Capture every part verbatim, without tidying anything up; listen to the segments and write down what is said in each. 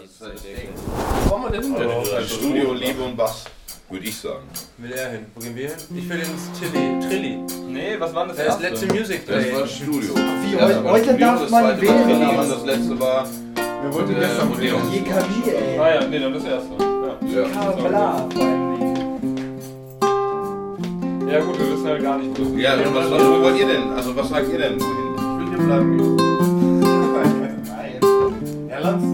Das ist halt das Ding. Wo wollen wir denn hin? Also Studio, Liebe und Bass, würde ich sagen. Will er hin? Wo gehen wir hin? Ich will ins Tilly. Trilli. Nee, was war das Das erste? letzte Music Das Play. war Studio. Wie Ja, heute, aber heute Studio, darf das man zweite war Trilli wählen. und das letzte war Wir wollten äh, gestern Odeon. J K B, ey. Ah ja, nee, dann das erste. Ja. Ja. Kabla, vor allem. Ja gut, wir wissen halt gar nicht, wo das Ja, und was, was, wo wollt ihr denn? Also was sagt ihr denn? Wohin? Ich will hier bleiben. Nein. Ja, lass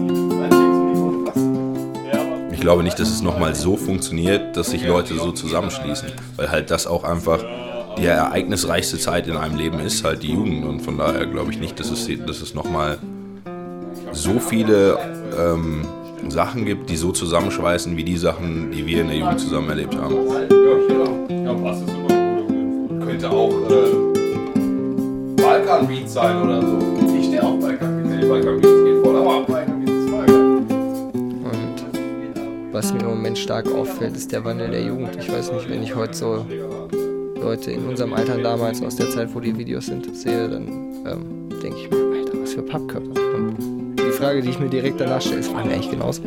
Ich glaube nicht, dass es nochmal so funktioniert, dass sich Leute so zusammenschließen, weil halt das auch einfach die ereignisreichste Zeit in einem Leben ist, halt die Jugend, und von daher glaube ich nicht, dass es, dass es nochmal so viele ähm, Sachen gibt, die so zusammenschweißen wie die Sachen, die wir in der Jugend zusammen erlebt haben. Ja, Bass ist immer gut. Könnte auch äh, Balkan-Beat sein oder so. Ich stehe auf Balkan-Beats. Balkan-Beats geht voll, aber Balkan-Beats ist voll geil. Und was mir im Moment stark auffällt, ist der Wandel der Jugend. Ich weiß nicht, wenn ich heute so Leute in unserem Alter damals aus der Zeit, wo die Videos sind, sehe, dann ähm, denke ich mir, Alter, was für Pappköpfe. Und die Frage, die ich mir direkt danach stelle, ist, waren wir eigentlich genauso?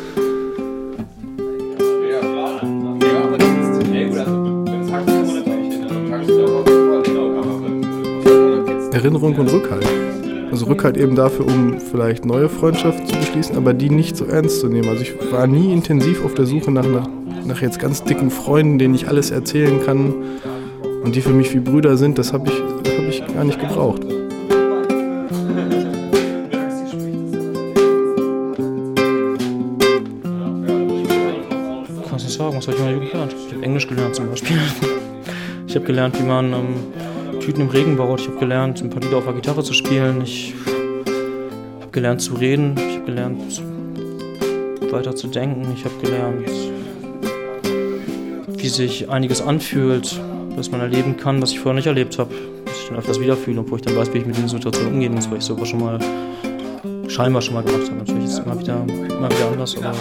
Erinnerung und Rückhalt. Also Rückhalt eben dafür, um vielleicht neue Freundschaften zu beschließen, aber die nicht so ernst zu nehmen. Also ich war nie intensiv auf der Suche nach, nach, nach jetzt ganz dicken Freunden, denen ich alles erzählen kann und die für mich wie Brüder sind. Das habe ich, das hab ich gar nicht gebraucht. Kannst du sagen, was habe ich in meiner Jugend gelernt? Ich habe Englisch gelernt zum Beispiel. Ich habe gelernt, wie man ähm, Tüten im Regen baut. Ich habe gelernt, ein paar Lieder auf der Gitarre zu spielen. Ich habe gelernt zu reden. Ich habe gelernt, weiter zu denken. Ich habe gelernt, wie sich einiges anfühlt, was man erleben kann, was ich vorher nicht erlebt habe. Was ich dann öfters wieder fühle, obwohl ich dann weiß, wie ich mit den Situationen umgehen muss, weil ich sowas schon mal scheinbar schon mal gemacht habe. Natürlich ist es immer wieder, immer wieder anders, aber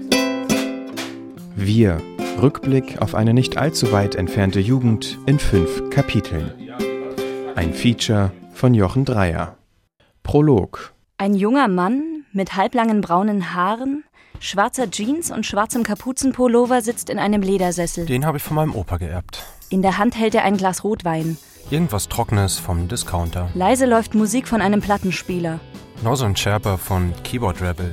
Wir. Rückblick auf eine nicht allzu weit entfernte Jugend in fünf Kapiteln. Ein Feature von Jochen Dreier. Prolog. Ein junger Mann mit halblangen braunen Haaren, schwarzer Jeans und schwarzem Kapuzenpullover sitzt in einem Ledersessel. Den habe ich von meinem Opa geerbt. In der Hand hält er ein Glas Rotwein. Irgendwas Trockenes vom Discounter. Leise läuft Musik von einem Plattenspieler. Noch so ein Sherpa von Keyboard Rebel.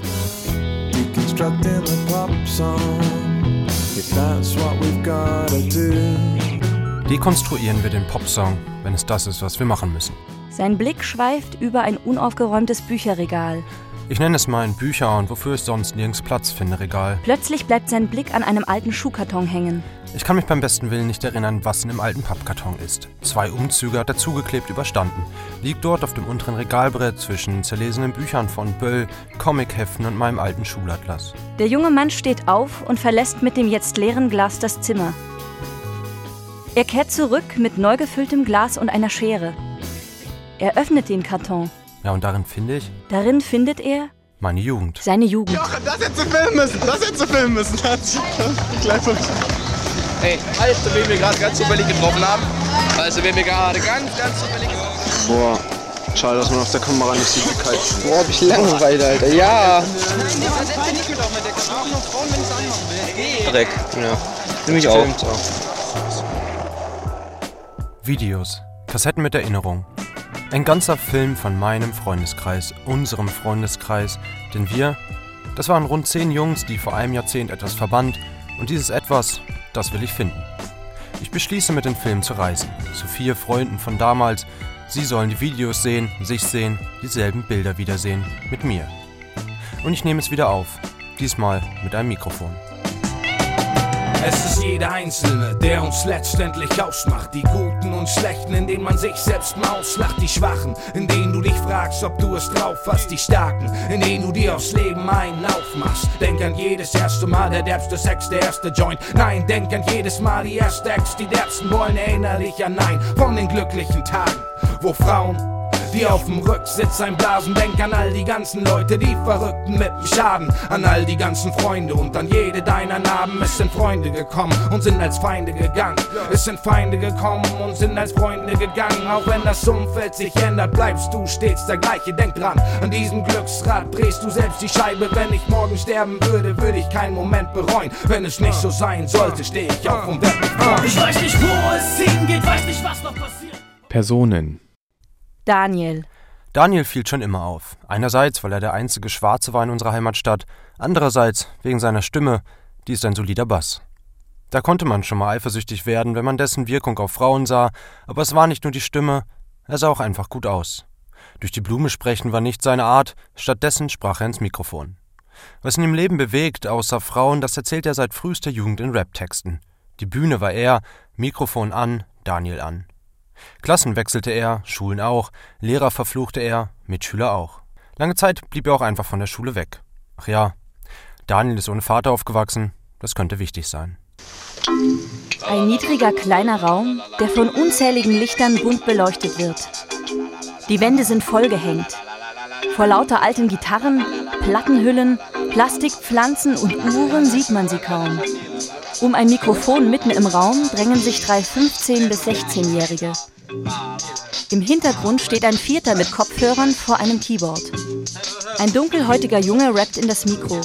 Dekonstruieren wir den Popsong, wenn es das ist, was wir machen müssen. Sein Blick schweift über ein unaufgeräumtes Bücherregal. Ich nenne es mal ein Bücher- und wofür es sonst nirgends Platz finde, Regal. Plötzlich bleibt sein Blick an einem alten Schuhkarton hängen. Ich kann mich beim besten Willen nicht erinnern, was in dem alten Pappkarton ist. Zwei Umzüge hat er zugeklebt überstanden. Liegt dort auf dem unteren Regalbrett zwischen zerlesenen Büchern von Böll, Comicheften und meinem alten Schulatlas. Der junge Mann steht auf und verlässt mit dem jetzt leeren Glas das Zimmer. Er kehrt zurück mit neu gefülltem Glas und einer Schere. Er öffnet den Karton. Ja, und darin finde ich? Darin findet er meine Jugend. Seine Jugend. Jochen, das hättest du filmen müssen, das hättest du filmen müssen. Hey, weißt du, wen wir gerade ganz zufällig getroffen haben? Weißt du, wen wir gerade ganz, ganz zufällig getroffen haben? Boah, schade, dass man auf der Kamera nicht sieht, wie kalt. Boah, hab ich Langeweile, Alter. Ja. Dreck, ja. Nimm mich auch. Videos, Kassetten mit Erinnerung. Ein ganzer Film von meinem Freundeskreis, unserem Freundeskreis, denn wir, das waren rund zehn Jungs, die vor einem Jahrzehnt etwas verband, und dieses Etwas, das will ich finden. Ich beschließe, mit den Filmen zu reisen, zu vier Freunden von damals. Sie sollen die Videos sehen, sich sehen, dieselben Bilder wiedersehen, mit mir. Und ich nehme es wieder auf, diesmal mit einem Mikrofon. Es ist jeder Einzelne, der uns letztendlich ausmacht. Die Guten und Schlechten, in denen man sich selbst mal auslacht. Die Schwachen, in denen du dich fragst, ob du es drauf hast. Die Starken, in denen du dir aufs Leben einen Lauf machst. Denk an jedes erste Mal, der derbste Sex, der erste Joint. Nein, denk an jedes Mal, die erste Ex, die derbsten wollen. Erinnere dich an einen von den glücklichen Tagen, wo Frauen die auf dem Rücksitz einblasen. Denk an all die ganzen Leute, die Verrückten mit dem Schaden, an all die ganzen Freunde und an jede deiner Narben. Es sind Freunde gekommen und sind als Feinde gegangen. Es sind Feinde gekommen und sind als Freunde gegangen. Auch wenn das Umfeld sich ändert, bleibst du stets der gleiche. Denk dran, an diesem Glücksrad drehst du selbst die Scheibe. Wenn ich morgen sterben würde, würde ich keinen Moment bereuen. Wenn es nicht so sein sollte, stehe ich auf und werd mich freuen. Ich weiß nicht, wo es hingeht, weiß nicht, was noch passiert. Personen. Daniel. Daniel fiel schon immer auf. Einerseits, weil er der einzige Schwarze war in unserer Heimatstadt. Andererseits wegen seiner Stimme, die ist ein solider Bass. Da konnte man schon mal eifersüchtig werden, wenn man dessen Wirkung auf Frauen sah. Aber es war nicht nur die Stimme, er sah auch einfach gut aus. Durch die Blume sprechen war nicht seine Art, stattdessen sprach er ins Mikrofon. Was ihn im Leben bewegt, außer Frauen, das erzählt er seit frühester Jugend in Rap-Texten. Die Bühne war er, Mikrofon an, Daniel an. Klassen wechselte er, Schulen auch, Lehrer verfluchte er, Mitschüler auch. Lange Zeit blieb er auch einfach von der Schule weg. Ach ja, Daniel ist ohne Vater aufgewachsen, das könnte wichtig sein. Ein niedriger kleiner Raum, der von unzähligen Lichtern bunt beleuchtet wird. Die Wände sind vollgehängt. Vor lauter alten Gitarren, Plattenhüllen, Plastikpflanzen und Uhren sieht man sie kaum. Um ein Mikrofon mitten im Raum drängen sich drei fünfzehn- bis sechzehnjährige. Im Hintergrund steht ein Vierter mit Kopfhörern vor einem Keyboard. Ein dunkelhäutiger Junge rappt in das Mikro.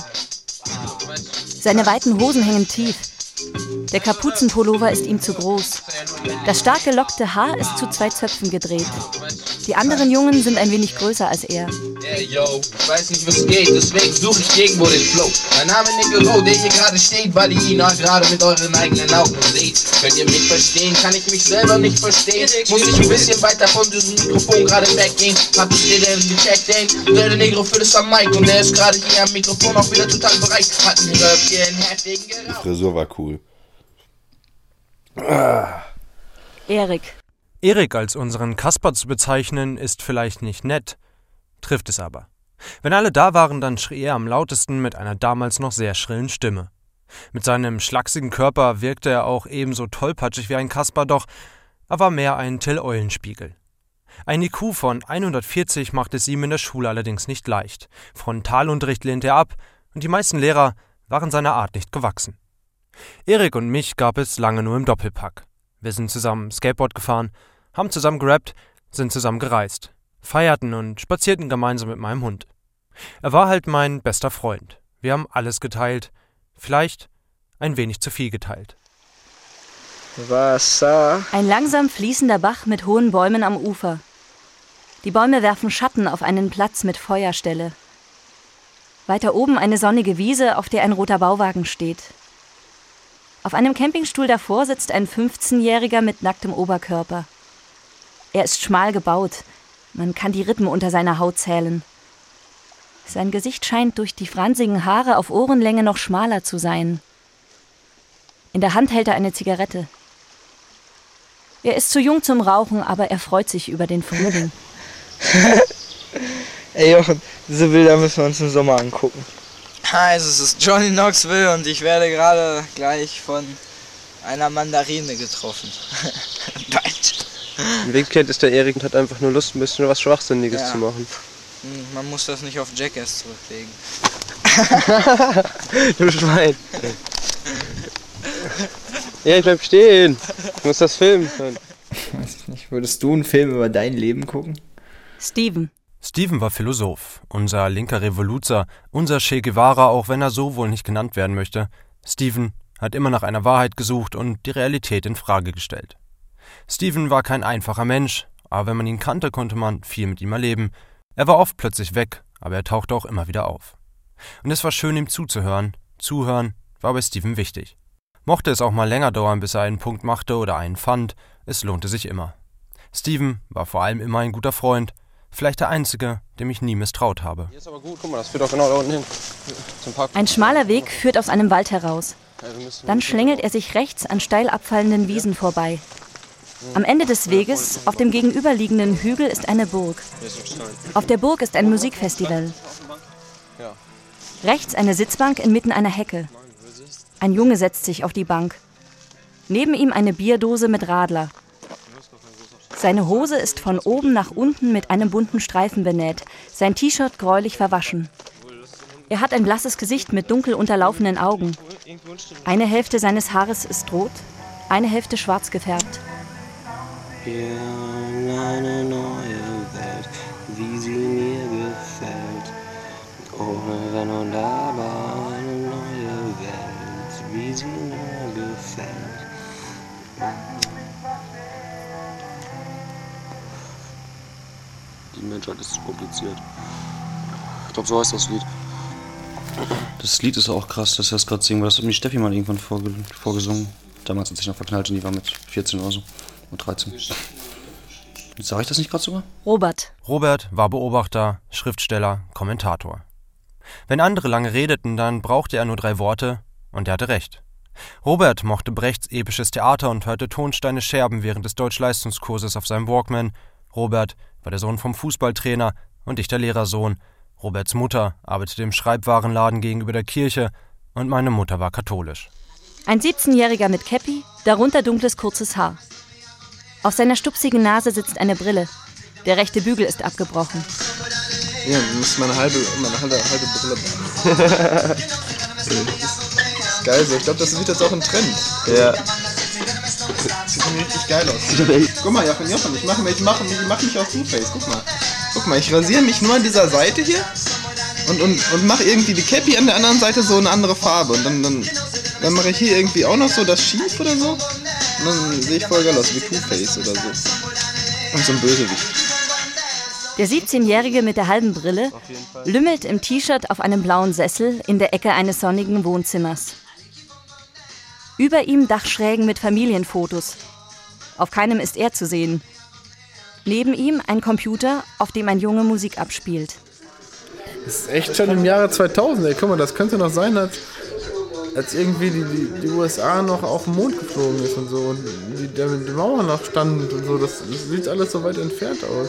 Seine weiten Hosen hängen tief. Der Kapuzenpullover ist ihm zu groß. Das stark gelockte Haar ist zu zwei Zöpfen gedreht. Die anderen Jungen sind ein wenig größer als er. Hey yo, ich weiß nicht, was geht, deswegen suche ich irgendwo den Flow. Mein Name ist Nico, der hier gerade steht, weil ihr ihn auch gerade mit euren eigenen Augen seht. Könnt ihr mich verstehen? Kann ich mich selber nicht verstehen? Muss ich ein bisschen weiter von diesem Mikrofon gerade weggehen? Hab ich dir denn gecheckt, den? Der Negro für das am Mic und der ist gerade hier am Mikrofon auch wieder total bereit. Hat einen hier einen heftigen Gerauch. Die Frisur war cool. Ah. Erik. Erik als unseren Kasper zu bezeichnen, ist vielleicht nicht nett, trifft es aber. Wenn alle da waren, dann schrie er am lautesten mit einer damals noch sehr schrillen Stimme. Mit seinem schlachsigen Körper wirkte er auch ebenso tollpatschig wie ein Kasper, doch er war mehr ein Till-Eulenspiegel. Ein I Q von hundertvierzig machte es ihm in der Schule allerdings nicht leicht. Frontalunterricht lehnte er ab und die meisten Lehrer waren seiner Art nicht gewachsen. Erik und mich gab es lange nur im Doppelpack. Wir sind zusammen Skateboard gefahren, haben zusammen gerappt, sind zusammen gereist, feierten und spazierten gemeinsam mit meinem Hund. Er war halt mein bester Freund. Wir haben alles geteilt, vielleicht ein wenig zu viel geteilt. Wasser. Ein langsam fließender Bach mit hohen Bäumen am Ufer. Die Bäume werfen Schatten auf einen Platz mit Feuerstelle. Weiter oben eine sonnige Wiese, auf der ein roter Bauwagen steht. Auf einem Campingstuhl davor sitzt ein fünfzehnjähriger mit nacktem Oberkörper. Er ist schmal gebaut, man kann die Rippen unter seiner Haut zählen. Sein Gesicht scheint durch die fransigen Haare auf Ohrenlänge noch schmaler zu sein. In der Hand hält er eine Zigarette. Er ist zu jung zum Rauchen, aber er freut sich über den Frühling. Ey Jochen, diese Bilder müssen wir uns im Sommer angucken. Also, es ist Johnny Knoxville und ich werde gerade gleich von einer Mandarine getroffen. In Wirklichkeit ist der Erik und hat einfach nur Lust, ein bisschen was Schwachsinniges Ja. zu machen. Man muss das nicht auf Jackass zurücklegen. Du Schwein. Ja, ich bleib stehen. Ich muss das filmen können. Weiß ich nicht. Würdest du einen Film über dein Leben gucken? Steven. Steven war Philosoph, unser linker Revoluzer, unser Che Guevara, auch wenn er so wohl nicht genannt werden möchte. Steven hat immer nach einer Wahrheit gesucht und die Realität in Frage gestellt. Steven war kein einfacher Mensch, aber wenn man ihn kannte, konnte man viel mit ihm erleben. Er war oft plötzlich weg, aber er tauchte auch immer wieder auf. Und es war schön, ihm zuzuhören. Zuhören war bei Steven wichtig. Mochte es auch mal länger dauern, bis er einen Punkt machte oder einen fand, es lohnte sich immer. Steven war vor allem immer ein guter Freund, vielleicht der einzige, dem ich nie misstraut habe. Hier ist aber gut, guck mal, das führt doch genau da unten hin. Zum Park. Ein schmaler Weg führt aus einem Wald heraus. Dann schlängelt er sich rechts an steil abfallenden Wiesen vorbei. Am Ende des Weges, auf dem gegenüberliegenden Hügel, ist eine Burg. Auf der Burg ist ein Musikfestival. Rechts eine Sitzbank inmitten einer Hecke. Ein Junge setzt sich auf die Bank. Neben ihm eine Bierdose mit Radler. Seine Hose ist von oben nach unten mit einem bunten Streifen benäht, sein T-Shirt gräulich verwaschen. Er hat ein blasses Gesicht mit dunkel unterlaufenden Augen. Eine Hälfte seines Haares ist rot, eine Hälfte schwarz gefärbt. Eine neue Welt, wie sie mir gefällt. Ohne Wenn und Aber, eine neue Welt, wie sie mir gefällt. Die Menschheit ist zu kompliziert. Ich glaube, so heißt das Lied. Das Lied ist auch krass, dass er es gerade singen, weil das hat mir Steffi mal irgendwann vorge vorgesungen. Damals hat sich noch verknallt und die war mit vierzehn oder so. Und dreizehn. Sag ich das nicht gerade sogar? Robert. Robert war Beobachter, Schriftsteller, Kommentator. Wenn andere lange redeten, dann brauchte er nur drei Worte und er hatte recht. Robert mochte Brechts episches Theater und hörte Tonsteine Scherben während des Deutschleistungskurses auf seinem Walkman. Robert war der Sohn vom Fußballtrainer und ich der Lehrersohn. Roberts Mutter arbeitete im Schreibwarenladen gegenüber der Kirche und meine Mutter war katholisch. Ein siebzehnjähriger mit Käppi, darunter dunkles kurzes Haar. Auf seiner stupsigen Nase sitzt eine Brille. Der rechte Bügel ist abgebrochen. Ja, du musst meine halbe, meine halbe, halbe Brille machen. Das ist geil so. Ich glaube, das wird jetzt auch ein Trend. Ja. Sieht mir richtig geil aus. Guck mal, Jochen, Jochen, ich mache mich, ich mache, ich mache mich auf Two-Face. Guck mal. Guck mal, ich rasiere mich nur an dieser Seite hier und, und, und mache irgendwie die Cappy an der anderen Seite so eine andere Farbe. Und dann, dann, dann mache ich hier irgendwie auch noch so das Schief oder so. Und dann sehe ich voll geil aus, wie Two-Face oder so. Und so ein Bösewicht. Der siebzehnjährige mit der halben Brille lümmelt im T-Shirt auf einem blauen Sessel in der Ecke eines sonnigen Wohnzimmers. Über ihm Dachschrägen mit Familienfotos. Auf keinem ist er zu sehen. Neben ihm ein Computer, auf dem ein Junge Musik abspielt. Das ist echt schon im Jahre zweitausend, ey. Guck mal, das könnte noch sein, als, als irgendwie die, die, die U S A noch auf den Mond geflogen ist und so. Und die, die Mauer noch stand und so. Das, das sieht alles so weit entfernt aus.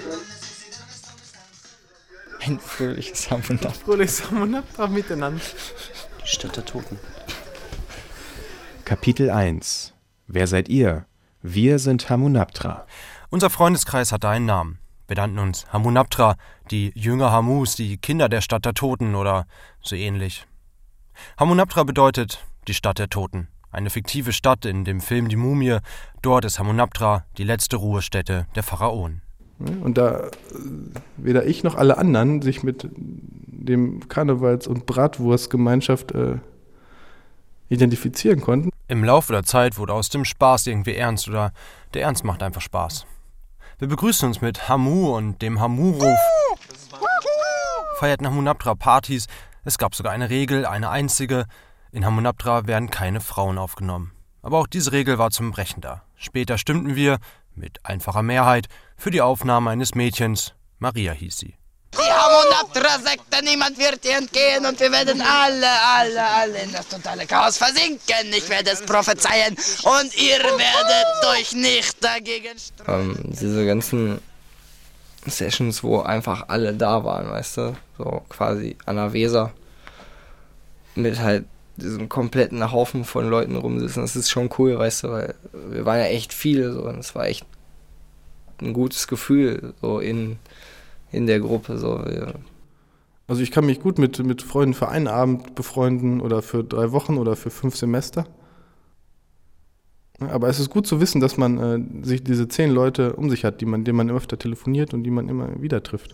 Ein fröhliches Hamunaptra. Fröhliches Hamunaptra miteinander. Die Stadt der Toten. Kapitel eins. Wer seid ihr? Wir sind Hamunaptra. Unser Freundeskreis hatte einen Namen. Wir nannten uns Hamunaptra, die Jünger Hamus, die Kinder der Stadt der Toten oder so ähnlich. Hamunaptra bedeutet die Stadt der Toten. Eine fiktive Stadt in dem Film Die Mumie. Dort ist Hamunaptra die letzte Ruhestätte der Pharaonen. Und da weder ich noch alle anderen sich mit dem Karnevals- und Bratwurstgemeinschaft äh, identifizieren konnten. Im Laufe der Zeit wurde aus dem Spaß irgendwie ernst oder der Ernst macht einfach Spaß. Wir begrüßten uns mit Hamu und dem Hamu-Ruf, feierten Hamunaptra-Partys. Es gab sogar eine Regel, eine einzige. In Hamunaptra werden keine Frauen aufgenommen. Aber auch diese Regel war zum Brechen da. Später stimmten wir, mit einfacher Mehrheit, für die Aufnahme eines Mädchens. Maria hieß sie. Die Hamunaptra-Sekte, niemand wird ihr entgehen und wir werden alle, alle, alle in das totale Chaos versinken. Ich werde es prophezeien und ihr werdet euch nicht dagegen ähm, diese ganzen Sessions, wo einfach alle da waren, weißt du, so quasi an der Weser mit halt diesem kompletten Haufen von Leuten rumsitzen, das ist schon cool, weißt du, weil wir waren ja echt viele so und es war echt ein gutes Gefühl so in in der Gruppe. So. Ja. Also ich kann mich gut mit, mit Freunden für einen Abend befreunden oder für drei Wochen oder für fünf Semester. Aber es ist gut zu wissen, dass man äh, sich diese zehn Leute um sich hat, die man, denen man öfter telefoniert und die man immer wieder trifft.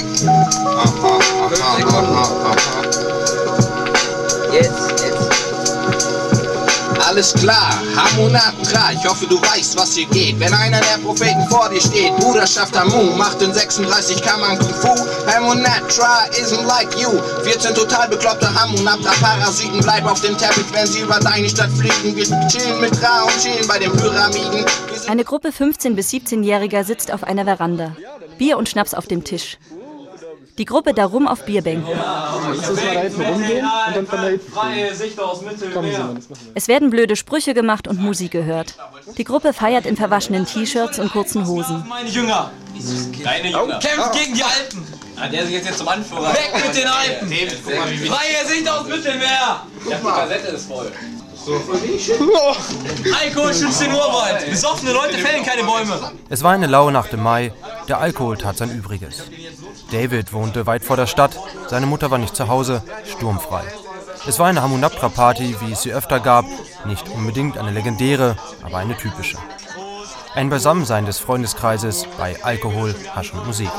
Jetzt, jetzt. Alles klar, Hamunaptra, ich hoffe du weißt, was hier geht. Wenn einer der Propheten vor dir steht, Bruderschaft Amun, macht in sechsunddreißig Kammern Kung Fu. Hamunaptra isn't like you. vierzehn total bekloppte Hamunaptra-Parasiten, bleib auf dem Teppich, wenn sie über deine Stadt fliegen. Wir chillen mit Ra und chillen bei den Pyramiden. Eine Gruppe fünfzehn- bis siebzehnjähriger sitzt auf einer Veranda. Bier und Schnaps auf dem Tisch. Die Gruppe darum auf Bierbänken. Es werden blöde Sprüche gemacht und Musik gehört. Die Gruppe feiert in verwaschenen T-Shirts und kurzen Hosen. Meine Jünger! Deine Jünger! Kämpft gegen die Alpen! Ah, der sich jetzt, jetzt zum Anführer. Weg mit den Alpen! Freie Sicht aufs Mittelmeer! Ja, die Kassette ist voll. Alkohol schützt den Urwald. Besoffene Leute fällen keine Bäume. Es war eine laue Nacht im Mai. Der Alkohol tat sein Übriges. David wohnte weit vor der Stadt. Seine Mutter war nicht zu Hause, sturmfrei. Es war eine Hamunaptra-Party, wie es sie öfter gab. Nicht unbedingt eine legendäre, aber eine typische. Ein Beisammensein des Freundeskreises bei Alkohol, Hasch und Musik.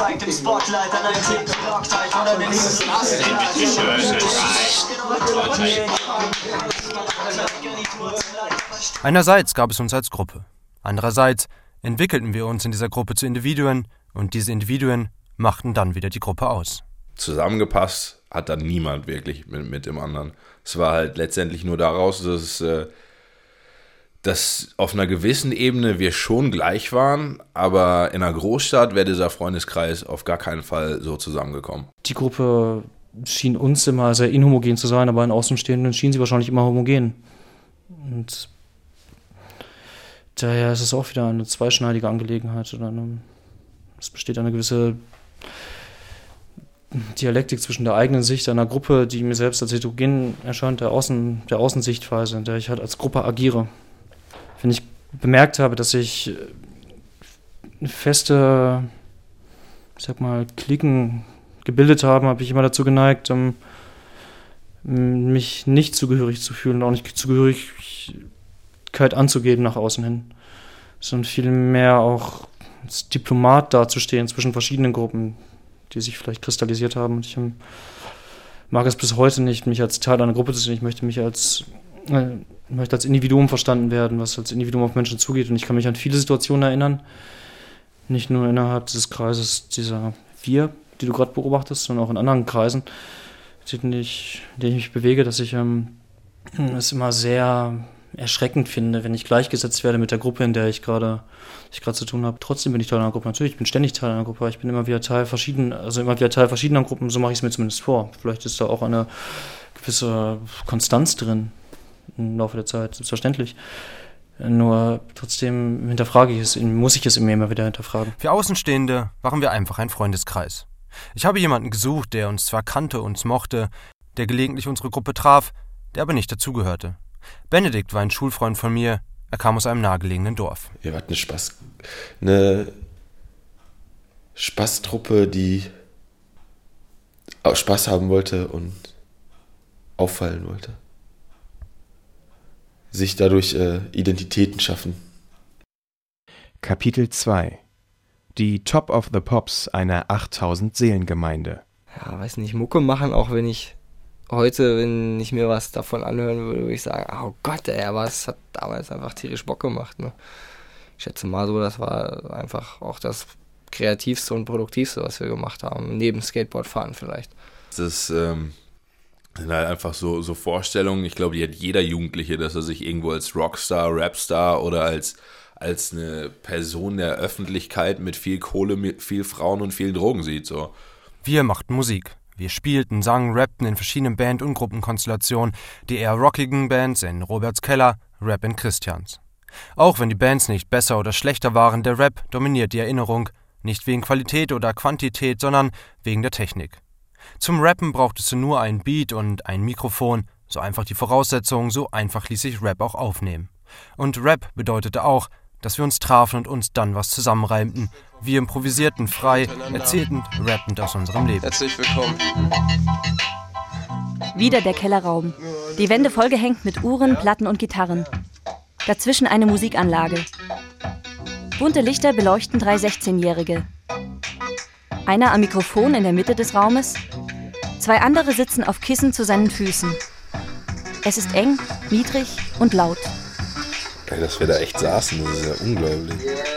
Einerseits gab es uns als Gruppe. Andererseits entwickelten wir uns in dieser Gruppe zu Individuen und diese Individuen machten dann wieder die Gruppe aus. Zusammengepasst hat dann niemand wirklich mit, mit dem anderen. Es war halt letztendlich nur daraus, dass, äh, dass auf einer gewissen Ebene wir schon gleich waren, aber in einer Großstadt wäre dieser Freundeskreis auf gar keinen Fall so zusammengekommen. Die Gruppe schien uns immer sehr inhomogen zu sein, aber in Außenstehenden schien sie wahrscheinlich immer homogen. Und daher ist es auch wieder eine zweischneidige Angelegenheit. Oder eine, es besteht eine gewisse Dialektik zwischen der eigenen Sicht einer Gruppe, die mir selbst als heterogen erscheint, der, Außen, der Außensichtweise, in der ich halt als Gruppe agiere. Wenn ich bemerkt habe, dass ich feste, ich sag mal, Klicken gebildet habe, habe ich immer dazu geneigt, um, mich nicht zugehörig zu fühlen und auch nicht Zugehörigkeit anzugeben nach außen hin, sondern vielmehr auch als Diplomat dazustehen zwischen verschiedenen Gruppen, die sich vielleicht kristallisiert haben. Und ich um, mag es bis heute nicht, mich als Teil einer Gruppe zu sehen. Ich möchte mich als, äh, möchte als Individuum verstanden werden, was als Individuum auf Menschen zugeht. Und ich kann mich an viele Situationen erinnern, nicht nur innerhalb dieses Kreises dieser Wir, die du gerade beobachtest, sondern auch in anderen Kreisen, in denen ich, in denen ich mich bewege, dass ich ähm, es immer sehr erschreckend finde, wenn ich gleichgesetzt werde mit der Gruppe, in der ich gerade ich gerade zu tun habe. Trotzdem bin ich Teil einer Gruppe. Natürlich, ich bin ständig Teil einer Gruppe. Ich bin immer wieder Teil verschiedener, also immer wieder Teil verschiedener Gruppen. So mache ich es mir zumindest vor. Vielleicht ist da auch eine gewisse Konstanz drin im Laufe der Zeit, selbstverständlich. Nur trotzdem hinterfrage ich es, muss ich es immer wieder hinterfragen. Für Außenstehende waren wir einfach ein Freundeskreis. Ich habe jemanden gesucht, der uns zwar kannte, uns mochte, der gelegentlich unsere Gruppe traf, der aber nicht dazugehörte. Benedikt war ein Schulfreund von mir. Er kam aus einem nahegelegenen Dorf. Ihr wart eine Spaß, eine Spaßtruppe, die auch Spaß haben wollte und auffallen wollte. Sich dadurch äh, Identitäten schaffen. Kapitel zwei. Die Top of the Pops einer achttausend Seelengemeinde. Ja, weiß nicht, Mucke machen, auch wenn ich heute, wenn ich mir was davon anhören würde, würde ich sagen, oh Gott, ey, aber es hat damals einfach tierisch Bock gemacht. Ne? Ich schätze mal so, das war einfach auch das Kreativste und Produktivste, was wir gemacht haben, neben Skateboardfahren vielleicht. Das ähm, sind halt einfach so, so Vorstellungen, ich glaube, die hat jeder Jugendliche, dass er sich irgendwo als Rockstar, Rapstar oder als, als eine Person der Öffentlichkeit mit viel Kohle, mit viel Frauen und vielen Drogen sieht. So. Wir machten Musik. Wir spielten, sangen, rappten in verschiedenen Band- und Gruppenkonstellationen, die eher rockigen Bands in Roberts Keller, Rap in Christians. Auch wenn die Bands nicht besser oder schlechter waren, der Rap dominiert die Erinnerung, nicht wegen Qualität oder Quantität, sondern wegen der Technik. Zum Rappen brauchtest du nur einen Beat und ein Mikrofon, so einfach die Voraussetzungen, so einfach ließ sich Rap auch aufnehmen. Und Rap bedeutete auch, dass wir uns trafen und uns dann was zusammenreimten. Wir improvisierten frei, erzählten, rappend aus unserem Leben. Herzlich willkommen. Wieder der Kellerraum. Die Wände vollgehängt mit Uhren, Platten und Gitarren. Dazwischen eine Musikanlage. Bunte Lichter beleuchten drei sechzehnjährige. Einer am Mikrofon in der Mitte des Raumes. Zwei andere sitzen auf Kissen zu seinen Füßen. Es ist eng, niedrig und laut. Dass wir da echt saßen, das ist ja unglaublich.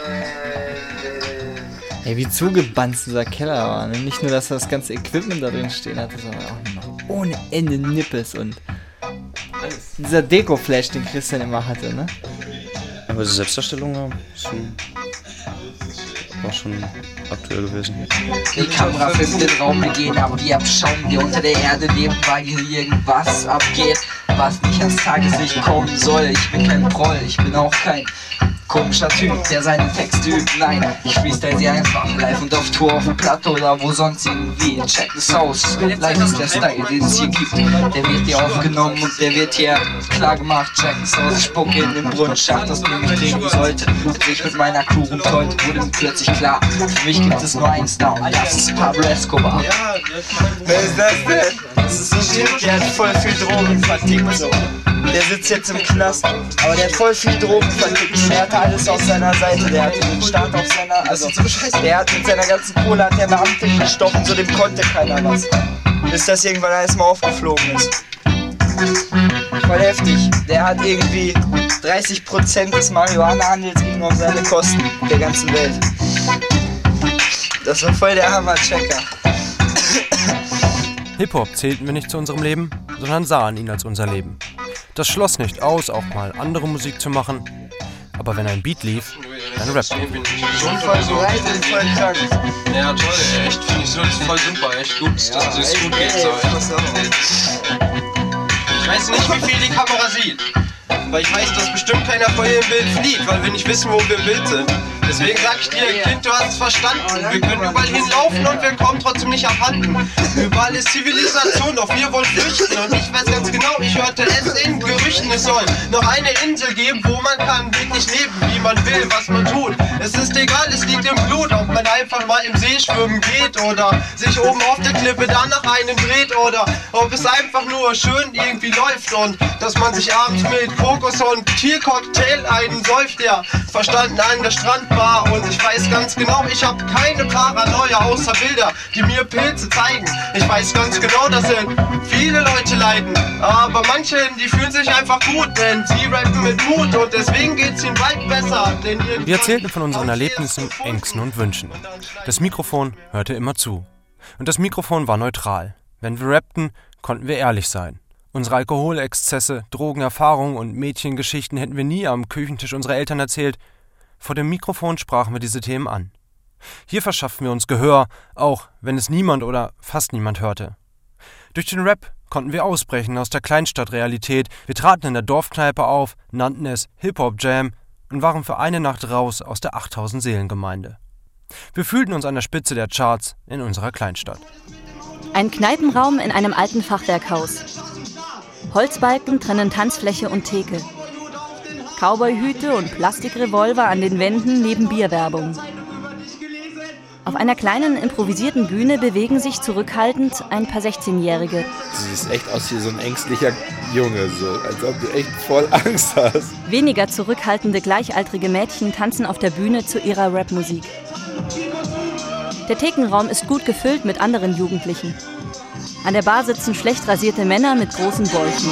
Ey, wie zugebanzt dieser Keller war. Ne? Nicht nur, dass das ganze Equipment da drin stehen hatte, sondern auch noch ohne Ende Nippes und alles. Dieser Deko-Flash, den Christian immer hatte, ne? Aber diese Selbstdarstellung war schon, war schon aktuell gewesen. Die Kamera filmt den Raum, wir gehen ab, die abschauen, die unter der Erde leben, weil hier irgendwas abgeht, was nicht ans Tageslicht kommen soll. Ich bin kein Proll, ich bin auch kein Komischer Typ, der seine Texte übt, nein, ich freestyle sie einfach, live und auf Tour, auf dem Platte oder wo sonst irgendwie. Check this aus, live ist der Style, den es hier gibt. Der wird hier aufgenommen und der wird hier klar gemacht. Check this aus, ich spucke in den Brunnenschacht, aus dem ich trinken sollte. Als ich mit meiner Crew rumtollte, wurde mir plötzlich klar, für mich gibt es nur eins da und das ist Pablo Escobar. Wer ist das denn? Das ist so ein Typ, der hat voll viel Drogen vertickt, so. Der sitzt jetzt im Knast, aber der hat voll viel Drogen vertickt. Der hatte alles auf seiner Seite, der hatte den Staat auf seiner, also der hat mit seiner ganzen Kohle hat der Beamte gestochen, so dem konnte keiner was. Bis das irgendwann alles mal aufgeflogen ist. Voll heftig. Der hat irgendwie dreißig Prozent des Marihuana-Handels ging auf seine Kosten der ganzen Welt. Das war voll der Hammer-Checker. Hip-Hop zählten wir nicht zu unserem Leben, sondern sahen ihn als unser Leben. Das schloss nicht aus, auch mal andere Musik zu machen, aber wenn ein Beat lief, dann rappten wir. Schon voll so. voll krank. Ja, toll, ey. Echt, finde ich so voll super, echt gut, dass Ja, es echt, gut geht. ey, So, pass auf. ich weiß nicht, wie viel die Kamera sieht, weil ich weiß, dass bestimmt keiner vor ihr im Bild flieht, weil wir nicht wissen, wo wir im Bild sind. Deswegen sag ich dir, Kind, du hast es verstanden. Wir können überall hinlaufen und wir kommen trotzdem nicht abhanden. Überall ist Zivilisation, doch wir wollen flüchten. Und ich weiß ganz genau, ich hörte es in Gerüchten. Es soll noch eine Insel geben, wo man kann wirklich leben, wie man will, was man tut. Es ist egal, es liegt im Blut, ob man einfach mal im See schwimmen geht oder sich oben auf der Klippe dann nach einem dreht oder ob es einfach nur schön irgendwie läuft und dass man sich abends mit Kokos und Tiercocktail einen säuft, ja, verstanden an der Strandbar. Und ich weiß ganz genau, ich hab keine Paranoia außer Bilder, die mir Pilze zeigen. Ich weiß ganz genau, dass viele Leute leiden, aber manche, die fühlen sich einfach gut, denn sie rappen mit Mut und deswegen geht's ihnen weit besser. Denn Wir erzählten von unseren Erlebnissen, Ängsten und Wünschen. Das Mikrofon hörte immer zu. Und das Mikrofon war neutral. Wenn wir rappten, konnten wir ehrlich sein. Unsere Alkoholexzesse, Drogenerfahrungen und Mädchengeschichten hätten wir nie am Küchentisch unserer Eltern erzählt. Vor dem Mikrofon sprachen wir diese Themen an. Hier verschafften wir uns Gehör, auch wenn es niemand oder fast niemand hörte. Durch den Rap konnten wir ausbrechen aus der Kleinstadtrealität. Wir traten in der Dorfkneipe auf, nannten es Hip-Hop-Jam und waren für eine Nacht raus aus der achttausend-Seelen-Gemeinde. Wir fühlten uns an der Spitze der Charts in unserer Kleinstadt. Ein Kneipenraum in einem alten Fachwerkhaus. Holzbalken trennen Tanzfläche und Theke. Cowboyhüte und Plastikrevolver an den Wänden neben Bierwerbung. Auf einer kleinen improvisierten Bühne bewegen sich zurückhaltend ein paar sechzehnjährige. Du siehst echt aus wie so ein ängstlicher Junge, so, als ob du echt voll Angst hast. Weniger zurückhaltende gleichaltrige Mädchen tanzen auf der Bühne zu ihrer Rapmusik. Der Thekenraum ist gut gefüllt mit anderen Jugendlichen. An der Bar sitzen schlecht rasierte Männer mit großen Bäuchen.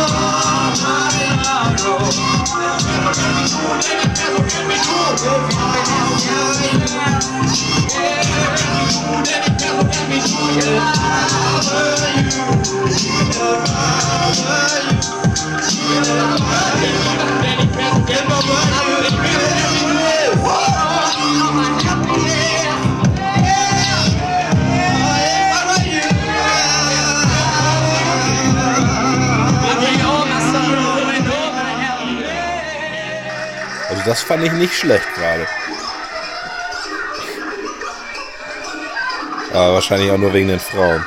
Also das fand ich nicht schlecht gerade. Aber wahrscheinlich auch nur wegen den Frauen.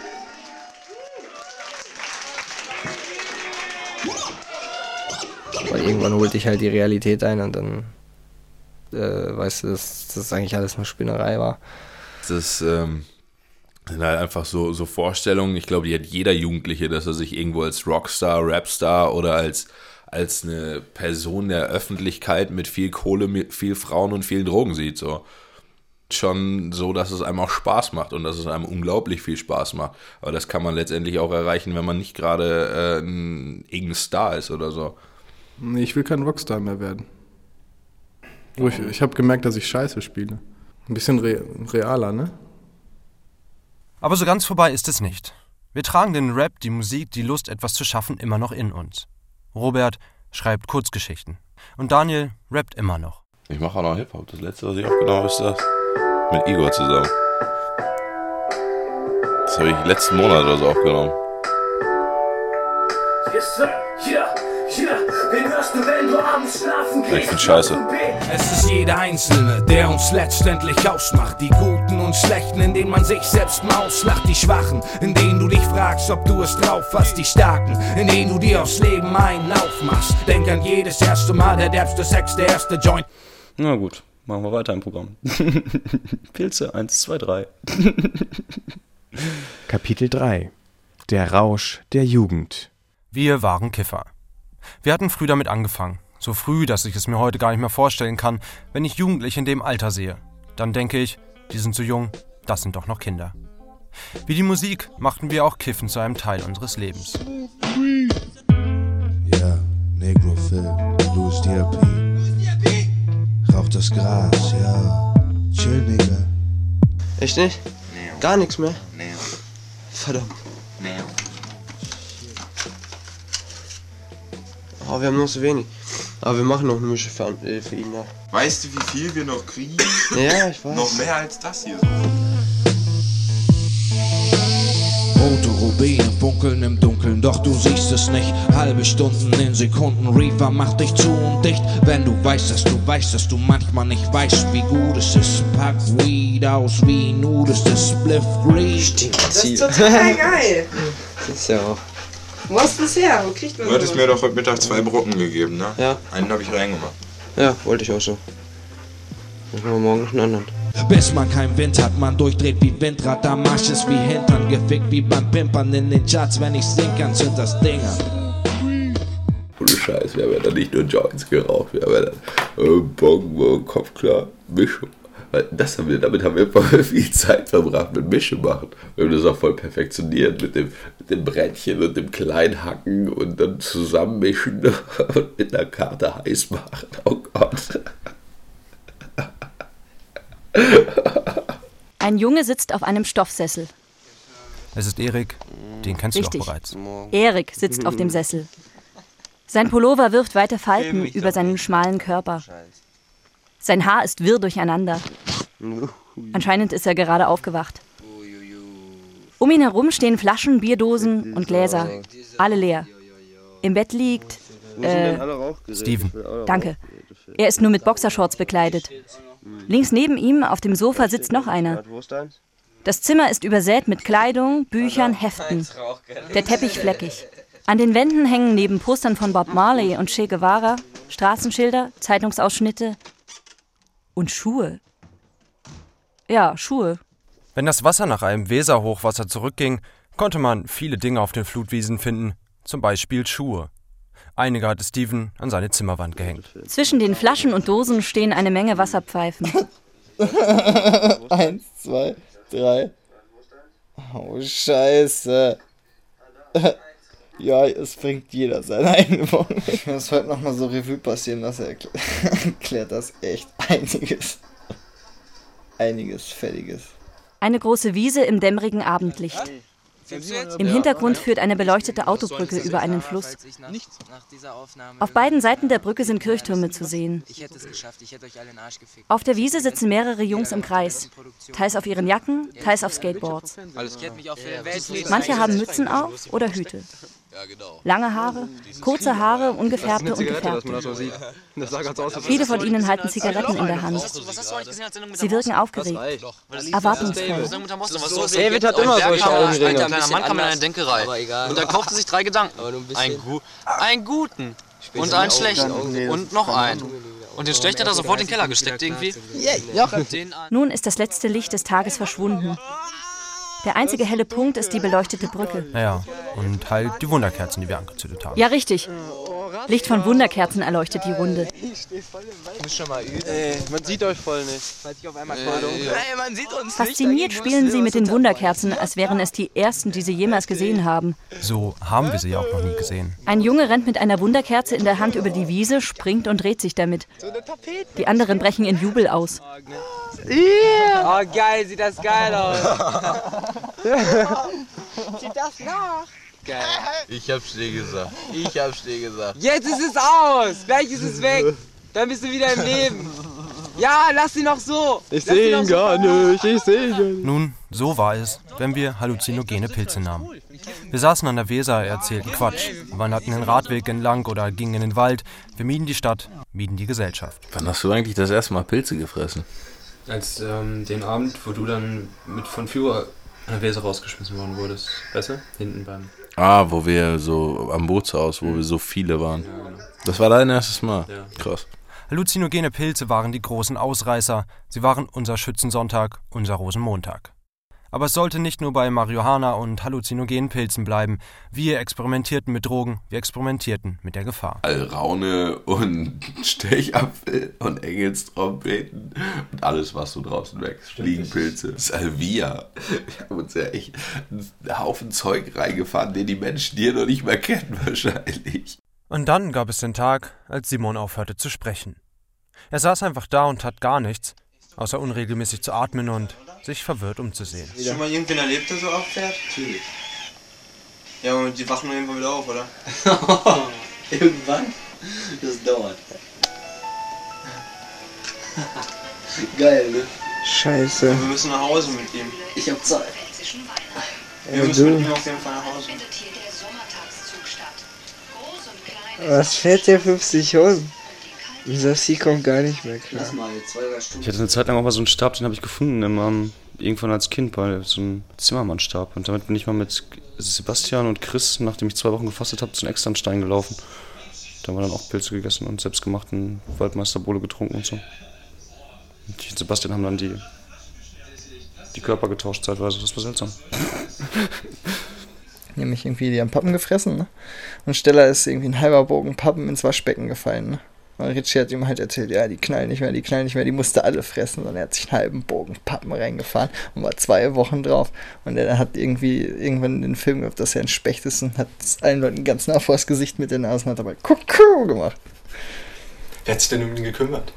Weil irgendwann holt dich halt die Realität ein und dann äh, weißt du, dass das eigentlich alles nur Spinnerei war. Das ähm, sind halt einfach so, so Vorstellungen. Ich glaube, die hat jeder Jugendliche, dass er sich irgendwo als Rockstar, Rapstar oder als, als eine Person der Öffentlichkeit mit viel Kohle, mit viel Frauen und vielen Drogen sieht. So. Schon so, dass es einem auch Spaß macht und dass es einem unglaublich viel Spaß macht. Aber das kann man letztendlich auch erreichen, wenn man nicht gerade äh, ein irgendein Star ist oder so. Nee, ich will kein Rockstar mehr werden. Ich, ich habe gemerkt, dass ich Scheiße spiele. Ein bisschen re- realer, ne? Aber so ganz vorbei ist es nicht. Wir tragen den Rap, die Musik, die Lust, etwas zu schaffen, immer noch in uns. Robert schreibt Kurzgeschichten. Und Daniel rappt immer noch. Ich mache auch noch Hip-Hop. Das letzte, was ich aufgenommen habe, ist das mit Igor zusammen. Das habe ich letzten Monat oder so aufgenommen. Yes, sir. Yeah. Wen hörst du, wenn du abends schlafen gehst? Ich find's scheiße. Es ist jeder Einzelne, der uns letztendlich ausmacht. Die Guten und Schlechten, in denen man sich selbst mal auslacht. Die Schwachen, in denen du dich fragst, ob du es drauf hast. Die Starken, in denen du dir aufs Leben einen Lauf machst. Denk an jedes erste Mal, der derbste Sex, der erste Joint. Na gut, machen wir weiter im Programm. Pilze, eins, zwei, drei. Kapitel drei. Der Rausch der Jugend. Wir waren Kiffer. Wir hatten früh damit angefangen. So früh, dass ich es mir heute gar nicht mehr vorstellen kann, wenn ich Jugendliche in dem Alter sehe. Dann denke ich, die sind zu jung, das sind doch noch Kinder. Wie die Musik machten wir auch Kiffen zu einem Teil unseres Lebens. Ja, Negro Phil, Louis D R P. Rauch das Gras, ja. Chill, Nigga. Echt nicht? Gar nichts mehr? Verdammt. Oh, wir haben noch so wenig. Aber wir machen noch eine Mische für, äh, für ihn nach. Weißt du, wie viel wir noch kriegen? Ja, ich weiß. Noch mehr als das hier. Rote Rubine funkeln im Dunkeln, doch du siehst es nicht. Halbe Stunden in Sekunden, Reaper macht dich zu und dicht. Wenn du weißt, dass du weißt, dass du manchmal nicht weißt, wie gut es ist. Pack Weed aus wie Nudes, das Spliff Green. Das ist total geil. Das ist ja auch. Wo hast du das her? Wo kriegt man Du hattest sowas? mir doch heute Mittag zwei Brocken gegeben, ne? Ja. Einen habe ich reingemacht. Ja, wollte ich auch so. Machen wir morgen noch einen anderen. Bis man keinen Wind hat, man durchdreht wie Windrad, der Marsch ist wie Hintern, gefickt wie beim Pimpern in den Charts, wenn ich sing kann, zünd das Ding an. Ohne Scheiß, wir haben ja dann nicht nur Joints geraucht, wir haben ja dann äh, Bongo, Kopfklar, Mischung. Weil das haben wir, damit haben wir voll viel Zeit verbracht mit Mische machen. Wir haben das auch voll perfektioniert mit dem, mit dem Brettchen und dem Kleinhacken und dann zusammenmischen und mit einer Karte heiß machen. Oh Gott. Ein Junge sitzt auf einem Stoffsessel. Es ist Erik, den kennst Richtig. du doch bereits. Erik sitzt auf dem Sessel. Sein Pullover wirft weite Falten über seinen schmalen Körper. Sein Haar ist wirr durcheinander. Anscheinend ist er gerade aufgewacht. Um ihn herum stehen Flaschen, Bierdosen und Gläser. Alle leer. Im Bett liegt... Äh, Steven. Danke. Er ist nur mit Boxershorts bekleidet. Links neben ihm auf dem Sofa sitzt noch einer. Das Zimmer ist übersät mit Kleidung, Büchern, Heften. Der Teppich fleckig. An den Wänden hängen neben Postern von Bob Marley und Che Guevara Straßenschilder, Zeitungsausschnitte und Schuhe. Ja, Schuhe. Wenn das Wasser nach einem Weserhochwasser zurückging, konnte man viele Dinge auf den Flutwiesen finden, zum Beispiel Schuhe. Einige hatte Steven an seine Zimmerwand gehängt. Zwischen den Flaschen und Dosen stehen eine Menge Wasserpfeifen. Eins, zwei, drei. Oh, Scheiße. Ja, es bringt jeder seine eigene Wohnung. Ich muss heute nochmal so Revue passieren lassen. Erklärt das echt einiges. Einiges Fälliges. Eine große Wiese im dämmerigen Abendlicht. Im Hintergrund führt eine beleuchtete Autobrücke über einen Fluss. Auf beiden Seiten der Brücke sind Kirchtürme zu sehen. Auf der Wiese sitzen mehrere Jungs im Kreis. Teils auf ihren Jacken, teils auf Skateboards. Manche haben Mützen auf oder Hüte. Lange Haare, kurze Haare, ungefärbte und gefärbte. Viele von ihnen halten Zigaretten in der Hand. Sie wirken aufgeregt, erwartungsvoll. David hat immer solche Augenringe. Ein kleiner Mann kam in eine Denkerei und er kaufte sich drei Gedanken. Einen, gu einen guten und einen schlechten und noch einen. Und den schlechten hat er sofort in den Keller gesteckt irgendwie. Nun ist das letzte Licht des Tages verschwunden. Der einzige helle Punkt ist die beleuchtete Brücke. Ja, und halt die Wunderkerzen, die wir angezündet haben. Ja, richtig. Licht von Wunderkerzen erleuchtet die Runde. Ey, man sieht euch voll nicht. Ey, man sieht uns Fasziniert spielen sie mit den Wunderkerzen, als wären es die ersten, die sie jemals gesehen haben. So haben wir sie ja auch noch nie gesehen. Ein Junge rennt mit einer Wunderkerze in der Hand über die Wiese, springt und dreht sich damit. Die anderen brechen in Jubel aus. Yeah. Oh geil, sieht das geil aus. Sieht das nach? Geil. Ich hab's dir gesagt. Ich hab's dir gesagt. Jetzt ist es aus. Gleich ist es weg. Dann bist du wieder im Leben. Ja, lass ihn noch so! Ich sehe ihn gar nicht, ich sehe ihn gar nicht. Nun, so war es, wenn wir halluzinogene Pilze nahmen. Wir saßen an der Weser, erzählten Quatsch, wanderten den Radweg entlang oder gingen in den Wald. Wir mieden die Stadt, mieden die Gesellschaft. Wann hast du eigentlich das erste Mal Pilze gefressen? Als ähm, den Abend, wo du dann mit von Führer an der Weser rausgeschmissen worden wurdest. Weißt du? Hinten beim... Ah, wo wir so am Bootshaus, wo wir so viele waren. Ja, genau. Das war dein erstes Mal? Ja. Krass. Halluzinogene Pilze waren die großen Ausreißer. Sie waren unser Schützensonntag, unser Rosenmontag. Aber es sollte nicht nur bei Marihuana und halluzinogenen Pilzen bleiben. Wir experimentierten mit Drogen, wir experimentierten mit der Gefahr. Alraune und Stechapfel und Engelstrompeten und alles, was so draußen wächst. Fliegenpilze, Salvia. Wir haben uns ja echt einen Haufen Zeug reingefahren, den die Menschen hier noch nicht mehr kennen wahrscheinlich. Und dann gab es den Tag, als Simon aufhörte zu sprechen. Er saß einfach da und tat gar nichts, außer unregelmäßig zu atmen und sich verwirrt umzusehen. Hast du schon mal irgendwen erlebt, der so abfährt? Natürlich. Ja, und die wachen irgendwann wieder auf, oder? Irgendwann? Das dauert. Geil, ne? Scheiße. Wir müssen nach Hause mit ihm. Ich hab Zeit. Wir Ja, müssen du. mit ihm auf jeden Fall nach Hause. Was fährt der fünfzig um? Unser Vieh kommt gar nicht mehr klar. Ich hatte eine Zeit lang auch mal so einen Stab, den habe ich gefunden, im, um, irgendwann als Kind, bei so einem Zimmermannstab. Und damit bin ich mal mit Sebastian und Chris, nachdem ich zwei Wochen gefastet habe, zu einem Externstein gelaufen. Da haben wir dann auch Pilze gegessen und selbstgemachten Waldmeisterbowle getrunken und so. Und ich und Sebastian haben dann die, die Körper getauscht zeitweise, das war seltsam. Nämlich irgendwie die haben Pappen gefressen, ne? Und Stella ist irgendwie ein halber Bogen Pappen ins Waschbecken gefallen, ne? Und Richie hat ihm halt erzählt, ja, die knallen nicht mehr, die knallen nicht mehr, die musste alle fressen. Und er hat sich einen halben Bogen Pappen reingefahren und war zwei Wochen drauf. Und er hat irgendwie irgendwann den Film gehabt, dass er ein Specht ist und hat allen Leuten ganz nah vors Gesicht mit den Nasen, hat dabei Kuckuck gemacht. Wer hat sich denn um ihn gekümmert?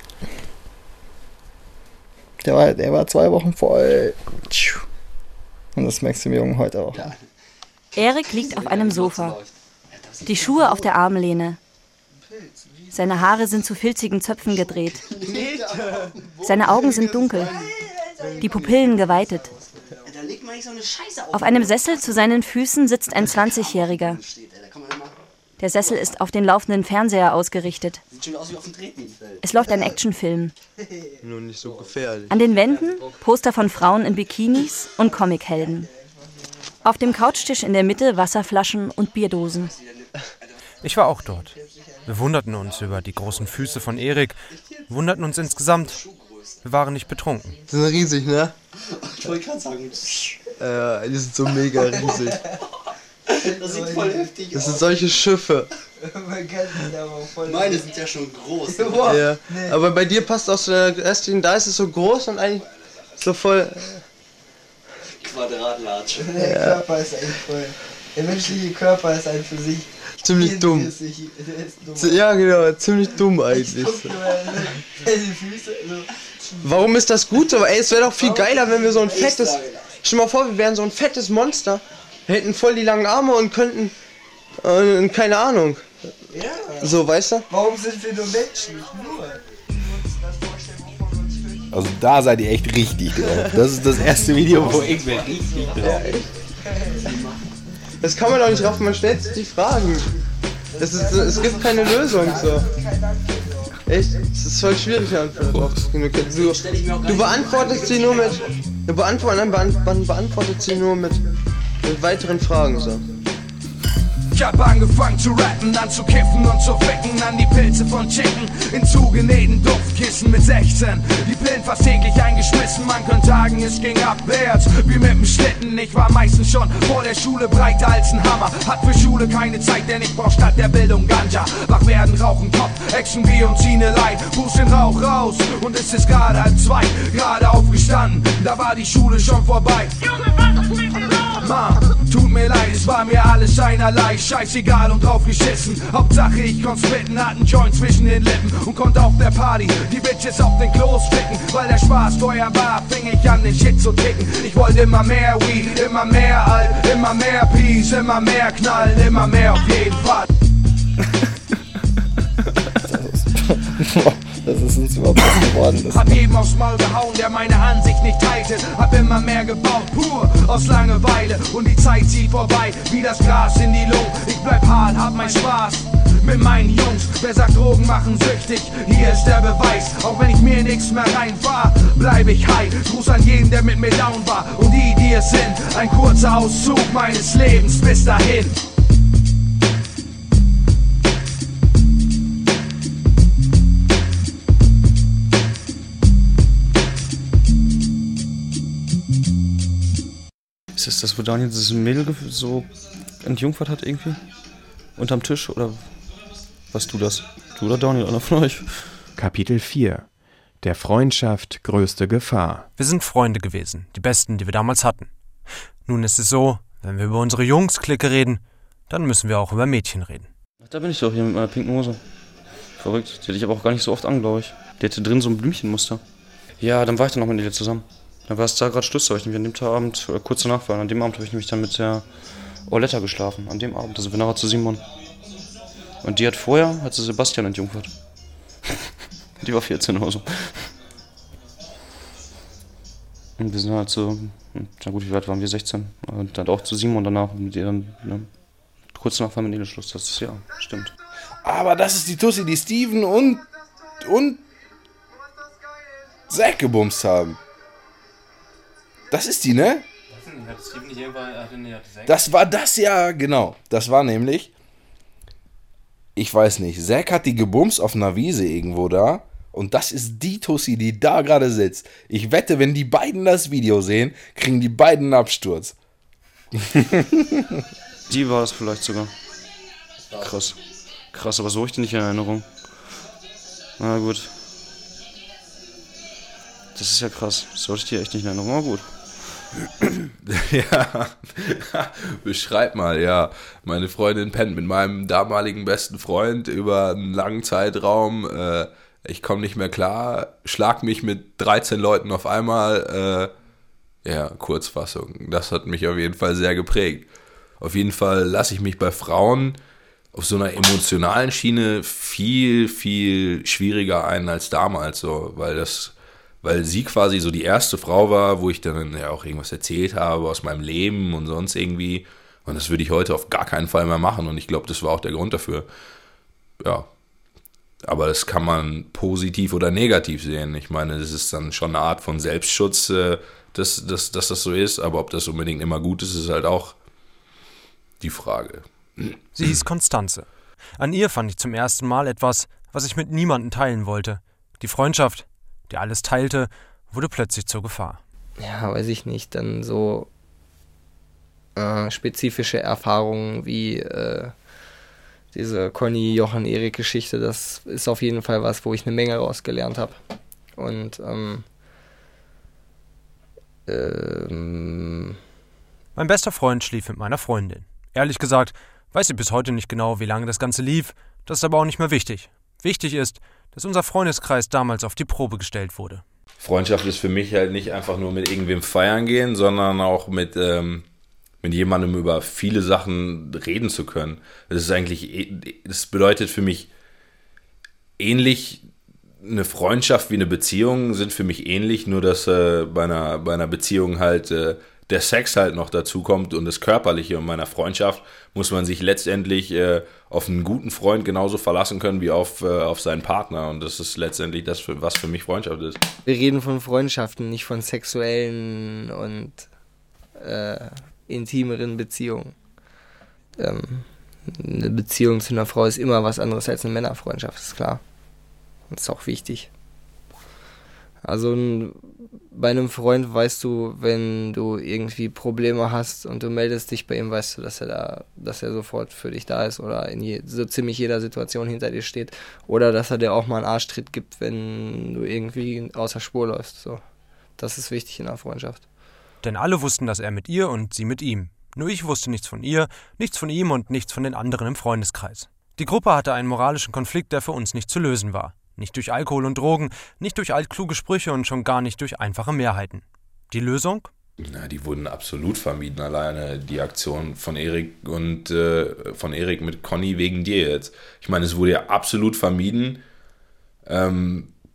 Der war, der war zwei Wochen voll. Und das merkst du dem Jungen heute auch. Ja. Erik liegt auf einem Sofa. Die Schuhe auf der Armlehne. Seine Haare sind zu filzigen Zöpfen gedreht. Seine Augen sind dunkel. Die Pupillen geweitet. Auf einem Sessel zu seinen Füßen sitzt ein zwanzigjähriger. Der Sessel ist auf den laufenden Fernseher ausgerichtet. Es läuft ein Actionfilm. Nur nicht so gefährlich. An den Wänden Poster von Frauen in Bikinis und Comichelden. Auf dem Couchtisch in der Mitte Wasserflaschen und Bierdosen. Ich war auch dort. Wir wunderten uns über die großen Füße von Erik, wunderten uns insgesamt. Wir waren nicht betrunken. Die sind riesig, ne? Ich wollte gerade sagen. Äh, die sind so mega riesig. Das sieht voll heftig aus. Das sind solche Schiffe. Meine sind ja schon groß. Ja, aber bei dir passt auch so der Ästchen, da ist es so groß und eigentlich so voll... Quadratlatsch. Der Ja. Körper ist eigentlich voll. Der menschliche Körper ist ein für sich. Ziemlich dumm. Ist nicht, der ist dumm. Z- Ja, genau, ziemlich dumm eigentlich. Guck mal, die Füße, also. Warum ist das gut? Aber ey, es wäre doch viel geiler, wenn wir so ein fettes... Stell dir mal vor, wir wären so ein fettes Monster. Wir hätten voll die langen Arme und könnten... Äh, keine Ahnung. Ja. So, weißt du? Warum sind wir nur Menschen? Nur. Also da seid ihr echt richtig drauf. Das ist das erste Video, wo ich bin richtig drauf. Das kann man doch nicht raffen, man stellt sich die Fragen. Es, ist, es gibt keine Lösung, so. Echt? Es ist voll schwierig, eine Antwort drauf zu geben. Du, du beantwortest sie nur mit... Du beantwortest, nein, beant, beantwortet sie nur mit, mit weiteren Fragen, so. Ich hab angefangen zu rappen, dann zu kiffen und zu ficken an die Pilze von Chicken in zugenähten Duftkissen mit sechzehn. Die Pillen fast täglich eingeschmissen, man könnte sagen, es ging abwärts wie mit dem Schlitten. Ich war meistens schon vor der Schule breiter als ein Hammer, hat für Schule keine Zeit, denn ich brauch statt der Bildung Ganja. Wach werden, rauchen Kopf, Action, Bier und Zienelein, push den Rauch raus und es ist gerade halb zwei, gerade aufgestanden, da war die Schule schon vorbei. Mann, tut mir leid, es war mir alles einerlei, scheißegal und drauf geschissen. Hauptsache ich konnt's spitten, hatte einen Joint zwischen den Lippen und konnte auf der Party die Bitches auf den Klos ficken. Weil der Spaß teuer war, fing ich an den Shit zu ticken. Ich wollte immer mehr Weed, immer mehr Alt, immer mehr Peace, immer mehr Knallen, immer mehr auf jeden Fall. dass es uns überhaupt was geworden ist. Hab jedem aufs Maul gehauen, der meine Ansicht nicht teilte. Hab immer mehr gebaut, pur aus Langeweile. Und die Zeit zieht vorbei, wie das Glas in die Luft. Ich bleib hart, hab mein Spaß mit meinen Jungs. Wer sagt, Drogen machen süchtig? Hier ist der Beweis. Auch wenn ich mir nichts mehr reinfahr, bleib ich high. Gruß an jeden, der mit mir down war. Und die, die es sind. Ein kurzer Auszug meines Lebens bis dahin. Ist das das, wo Daniel dieses Mädel so entjungfert hat irgendwie? Unterm Tisch? Oder warst du das? Du oder Daniel, einer von euch? Kapitel vier. Der Freundschaft größte Gefahr. Wir sind Freunde gewesen, die besten, die wir damals hatten. Nun ist es so, wenn wir über unsere Jungs-Clique reden, dann müssen wir auch über Mädchen reden. Ach, da bin ich doch hier mit meiner pinken Hose. Verrückt. Die hatte ich aber auch gar nicht so oft an, glaube ich. Die hatte drin so ein Blümchenmuster. Ja, dann war ich dann noch mit ihr zusammen. Dann war es da gerade Schluss, da habe ich nämlich an dem Abend, oder kurz danach war, an dem Abend habe ich nämlich dann mit der Orletta geschlafen. An dem Abend, da sind wir nachher zu Simon. Und die hat vorher, hat sie Sebastian entjungfert. Die war vierzehn oder so. Und wir sind halt so, na gut, wie weit waren wir, sechzehn? Und dann auch zu Simon danach, mit ihr dann, ne, kurz nach war mit ihr Schluss, das ist ja, stimmt. Aber das ist die Tussi, die Steven und, und Zack gebumst haben. Das ist die, ne? Das war das ja, genau. Das war nämlich, ich weiß nicht, Zack hat die gebumst auf einer Wiese irgendwo da. Und das ist die Tussi, die da gerade sitzt. Ich wette, wenn die beiden das Video sehen, kriegen die beiden einen Absturz. Die war es vielleicht sogar. Krass. Krass, aber so habe ich die nicht in Erinnerung. Na gut. Das ist ja krass. So hatte ich die echt nicht in Erinnerung. Aber gut. Ja, beschreib mal, ja. Meine Freundin pennt mit meinem damaligen besten Freund über einen langen Zeitraum. Äh, ich komme nicht mehr klar, schlag mich mit dreizehn Leuten auf einmal. Äh, ja, Kurzfassung. Das hat mich auf jeden Fall sehr geprägt. Auf jeden Fall lasse ich mich bei Frauen auf so einer emotionalen Schiene viel, viel schwieriger ein als damals, so, weil das... Weil sie quasi so die erste Frau war, wo ich dann ja auch irgendwas erzählt habe aus meinem Leben und sonst irgendwie. Und das würde ich heute auf gar keinen Fall mehr machen. Und ich glaube, das war auch der Grund dafür. Ja. Aber das kann man positiv oder negativ sehen. Ich meine, das ist dann schon eine Art von Selbstschutz, äh, dass, dass, dass das so ist. Aber ob das unbedingt immer gut ist, ist halt auch die Frage. Sie hieß Konstanze. An ihr fand ich zum ersten Mal etwas, was ich mit niemandem teilen wollte. Die Freundschaft, die alles teilte, wurde plötzlich zur Gefahr. Ja, weiß ich nicht, dann so äh, spezifische Erfahrungen wie äh, diese Conny-Jochen-Erik-Geschichte, das ist auf jeden Fall was, wo ich eine Menge rausgelernt habe. Und ähm, ähm, mein bester Freund schlief mit meiner Freundin. Ehrlich gesagt, weiß ich bis heute nicht genau, wie lange das Ganze lief, das ist aber auch nicht mehr wichtig. Wichtig ist, dass unser Freundeskreis damals auf die Probe gestellt wurde. Freundschaft ist für mich halt nicht einfach nur mit irgendwem feiern gehen, sondern auch mit, ähm, mit jemandem über viele Sachen reden zu können. Das ist eigentlich, das bedeutet für mich ähnlich, eine Freundschaft wie eine Beziehung sind für mich ähnlich, nur dass äh, bei einer, bei einer Beziehung halt äh, der Sex halt noch dazu kommt und das Körperliche. Und meiner Freundschaft muss man sich letztendlich äh, auf einen guten Freund genauso verlassen können wie auf, äh, auf seinen Partner. Und das ist letztendlich das, was für mich Freundschaft ist. Wir reden von Freundschaften, nicht von sexuellen und äh, intimeren Beziehungen. Ähm, eine Beziehung zu einer Frau ist immer was anderes als eine Männerfreundschaft, ist klar. Und ist auch wichtig. Also bei einem Freund weißt du, wenn du irgendwie Probleme hast und du meldest dich bei ihm, weißt du, dass er da, dass er sofort für dich da ist oder in je, so ziemlich jeder Situation hinter dir steht oder dass er dir auch mal einen Arschtritt gibt, wenn du irgendwie außer Spur läufst. So, das ist wichtig in einer Freundschaft. Denn alle wussten, dass er mit ihr und sie mit ihm. Nur ich wusste nichts von ihr, nichts von ihm und nichts von den anderen im Freundeskreis. Die Gruppe hatte einen moralischen Konflikt, der für uns nicht zu lösen war. Nicht durch Alkohol und Drogen, nicht durch altkluge Sprüche und schon gar nicht durch einfache Mehrheiten. Die Lösung? Na, die wurden absolut vermieden, alleine die Aktion von Erik und äh, von Erik mit Conny wegen dir jetzt. Ich meine, es wurde ja absolut vermieden. Ähm,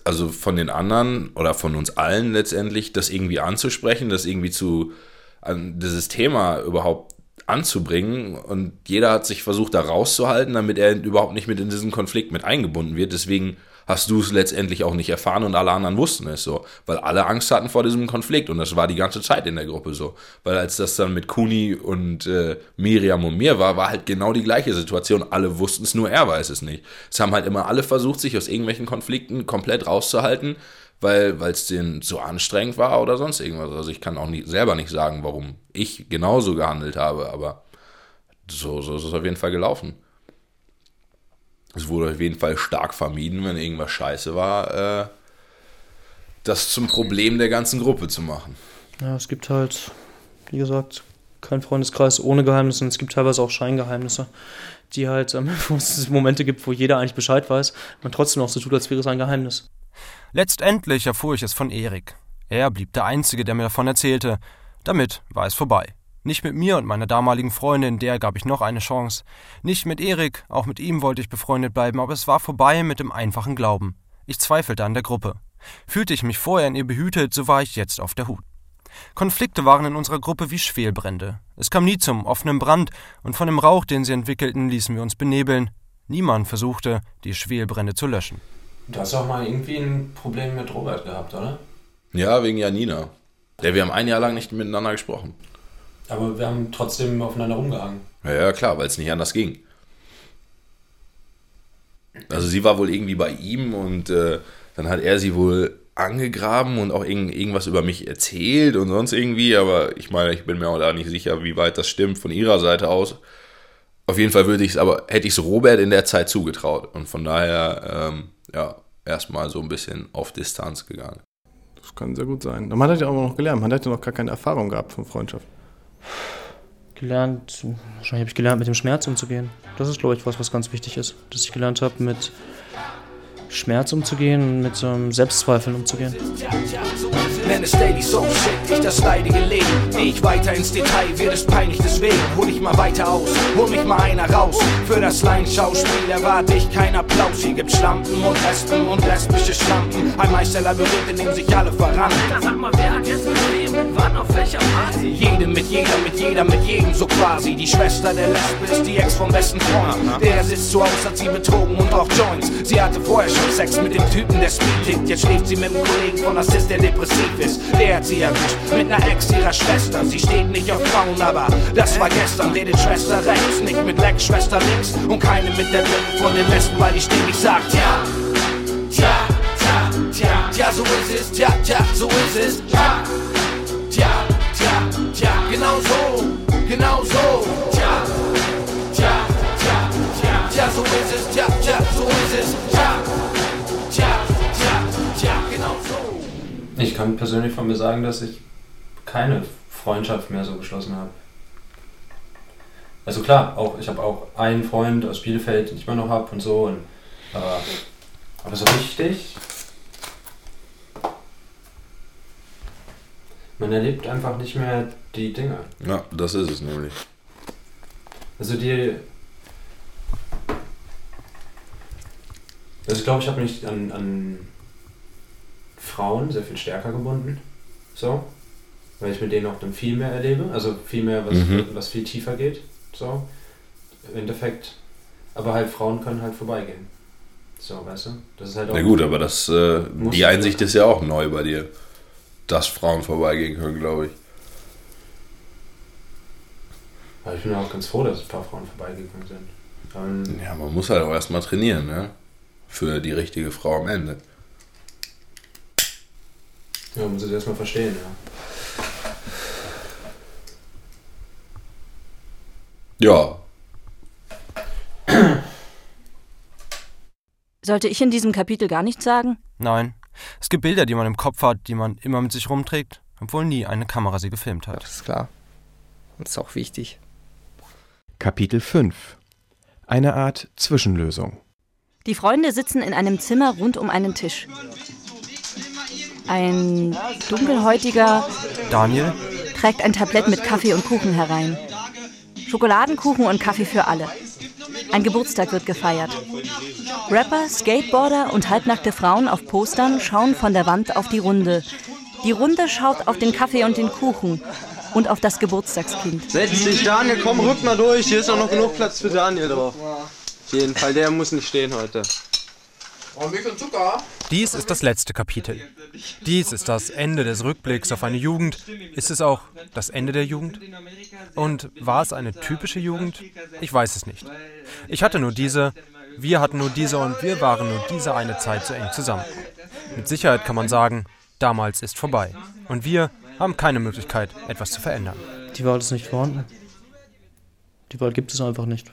also von den anderen oder von uns allen letztendlich, das irgendwie anzusprechen, das irgendwie zu, an dieses Thema überhaupt anzubringen, und jeder hat sich versucht, da rauszuhalten, damit er überhaupt nicht mit in diesen Konflikt mit eingebunden wird. Deswegen hast du es letztendlich auch nicht erfahren und alle anderen wussten es so, weil alle Angst hatten vor diesem Konflikt, und das war die ganze Zeit in der Gruppe so, weil als das dann mit Kuni und äh, Miriam und mir war, war halt genau die gleiche Situation, alle wussten es, nur er weiß es nicht. Es haben halt immer alle versucht, sich aus irgendwelchen Konflikten komplett rauszuhalten, weil es denen so anstrengend war oder sonst irgendwas. Also ich kann auch nie, selber nicht sagen, warum ich genauso gehandelt habe, aber so, so ist es auf jeden Fall gelaufen. Es wurde auf jeden Fall stark vermieden, wenn irgendwas scheiße war, äh, das zum Problem der ganzen Gruppe zu machen. Ja, es gibt halt, wie gesagt, keinen Freundeskreis ohne Geheimnisse, und es gibt teilweise auch Scheingeheimnisse, die halt, ähm, wo es Momente gibt, wo jeder eigentlich Bescheid weiß, man trotzdem auch so tut, als wäre es ein Geheimnis. Letztendlich erfuhr ich es von Erik. Er blieb der Einzige, der mir davon erzählte. Damit war es vorbei. Nicht mit mir und meiner damaligen Freundin, der gab ich noch eine Chance. Nicht mit Erik, auch mit ihm wollte ich befreundet bleiben, aber es war vorbei mit dem einfachen Glauben. Ich zweifelte an der Gruppe. Fühlte ich mich vorher in ihr behütet, so war ich jetzt auf der Hut. Konflikte waren in unserer Gruppe wie Schwelbrände. Es kam nie zum offenen Brand, und von dem Rauch, den sie entwickelten, ließen wir uns benebeln. Niemand versuchte, die Schwelbrände zu löschen. Du hast auch mal irgendwie ein Problem mit Robert gehabt, oder? Ja, wegen Janina. Ja, wir haben ein Jahr lang nicht miteinander gesprochen. Aber wir haben trotzdem aufeinander rumgehangen. Ja, ja klar, weil es nicht anders ging. Also sie war wohl irgendwie bei ihm, und äh, dann hat er sie wohl angegraben und auch irgend, irgendwas über mich erzählt und sonst irgendwie, aber ich meine, ich bin mir auch da nicht sicher, wie weit das stimmt von ihrer Seite aus. Auf jeden Fall würde ich es, aber hätte ich es Robert in der Zeit zugetraut, und von daher, ähm, ja, erstmal so ein bisschen auf Distanz gegangen. Das kann sehr gut sein. Man hat ja auch noch gelernt, man hat ja noch gar keine Erfahrung gehabt von Freundschaft. Gelernt, wahrscheinlich habe ich gelernt, mit dem Schmerz umzugehen. Das ist, glaube ich, was, was ganz wichtig ist. Dass ich gelernt habe, mit Schmerz umzugehen und mit ähm, Selbstzweifeln umzugehen. Nenn es Daily Soul Shit, nicht das leidige Leben. Geh ich weiter ins Detail, wird es peinlich deswegen. Hol ich mal weiter aus, hol mich mal einer raus. Für das Laienschauspiel erwarte ich keinen Applaus. Hier gibt's Schlampen und Lesben und lesbische Schlampen. Ein Meisterlabyrinth, in dem sich alle verrannt. Sag mal, wer hat jetzt mit wem, wann, auf welcher Party? Jede mit jeder, mit jeder, mit jedem so quasi. Die Schwester der Lesbe ist die Ex vom besten Freund. Der sitzt zu Hause, hat sie betrogen und raucht Joints. Sie hatte vorher schon Sex mit dem Typen, der Speed tickt. Jetzt schläft sie mit dem Kollegen von Assist, der depressiv ist. Der hat sie erwischt mit einer Ex ihrer Schwester. Sie steht nicht auf Frauen, aber das war gestern. Redet Schwester rechts, nicht mit Lex, Schwester links. Und keine mit der Dritten von den Besten, weil die ständig sagt, tja, tja, tja, tja, tja, so ist es, tja, tja, so ist es, tja, tja, tja, tja, genau so, genau so, tja, tja, tja, tja, tja, so ist es, tja, tja, so ist es, tja, tja, tja, tja, genau so. Ich kann persönlich von mir sagen, dass ich keine Freundschaft mehr so geschlossen habe. Also klar, auch ich habe auch einen Freund aus Bielefeld, den ich immer noch habe und so. Und, aber, aber so richtig, man erlebt einfach nicht mehr die Dinge. Ja, das ist es nämlich. Also die... Also ich glaube, ich habe mich an, an Frauen sehr viel stärker gebunden, so, weil ich mit denen auch dann viel mehr erlebe, also viel mehr, was, mhm. was viel tiefer geht, so, im Endeffekt, aber halt Frauen können halt vorbeigehen, so, weißt du, das ist halt auch... Na gut, aber das, äh, die Einsicht ist ja auch neu bei dir, dass Frauen vorbeigehen können, glaube ich. Aber ich bin auch ganz froh, dass ein paar Frauen vorbeigegangen sind. Um, ja, man muss halt auch erstmal trainieren, ne, für die richtige Frau am Ende. Ja, muss ich erstmal verstehen, ja. Ja. Sollte ich in diesem Kapitel gar nichts sagen? Nein. Es gibt Bilder, die man im Kopf hat, die man immer mit sich rumträgt, obwohl nie eine Kamera sie gefilmt hat. Das ist klar. Und das ist auch wichtig. Kapitel fünf. Eine Art Zwischenlösung. Die Freunde sitzen in einem Zimmer rund um einen Tisch. Ein dunkelhäutiger Daniel trägt ein Tablett mit Kaffee und Kuchen herein. Schokoladenkuchen und Kaffee für alle. Ein Geburtstag wird gefeiert. Rapper, Skateboarder und halbnackte Frauen auf Postern schauen von der Wand auf die Runde. Die Runde schaut auf den Kaffee und den Kuchen und auf das Geburtstagskind. Setz dich, Daniel, komm, rück mal durch. Hier ist auch noch genug Platz für Daniel drauf. Auf jeden Fall, der muss nicht stehen heute. Oh, wie viel Zucker? Dies ist das letzte Kapitel. Dies ist das Ende des Rückblicks auf eine Jugend. Ist es auch das Ende der Jugend? Und war es eine typische Jugend? Ich weiß es nicht. Ich hatte nur diese, wir hatten nur diese und wir waren nur diese eine Zeit so eng zusammen. Mit Sicherheit kann man sagen, damals ist vorbei. Und wir haben keine Möglichkeit, etwas zu verändern. Die Wahl ist nicht vorhanden. Die Wahl gibt es einfach nicht.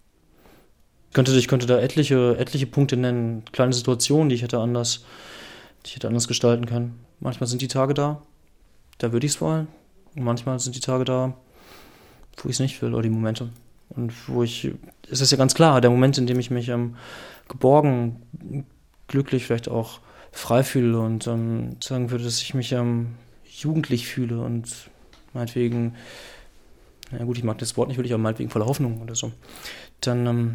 Ich könnte, ich könnte da etliche, etliche Punkte nennen, kleine Situationen, die ich hätte anders, die ich hätte anders gestalten können. Manchmal sind die Tage da, da würde ich es wollen. Und manchmal sind die Tage da, wo ich es nicht will, oder die Momente. Und wo ich, es ist ja ganz klar, der Moment, in dem ich mich ähm, geborgen, glücklich, vielleicht auch frei fühle und ähm, sagen würde, dass ich mich ähm, jugendlich fühle und meinetwegen, na gut, ich mag das Wort nicht wirklich, aber meinetwegen voller Hoffnung oder so. Dann, ähm,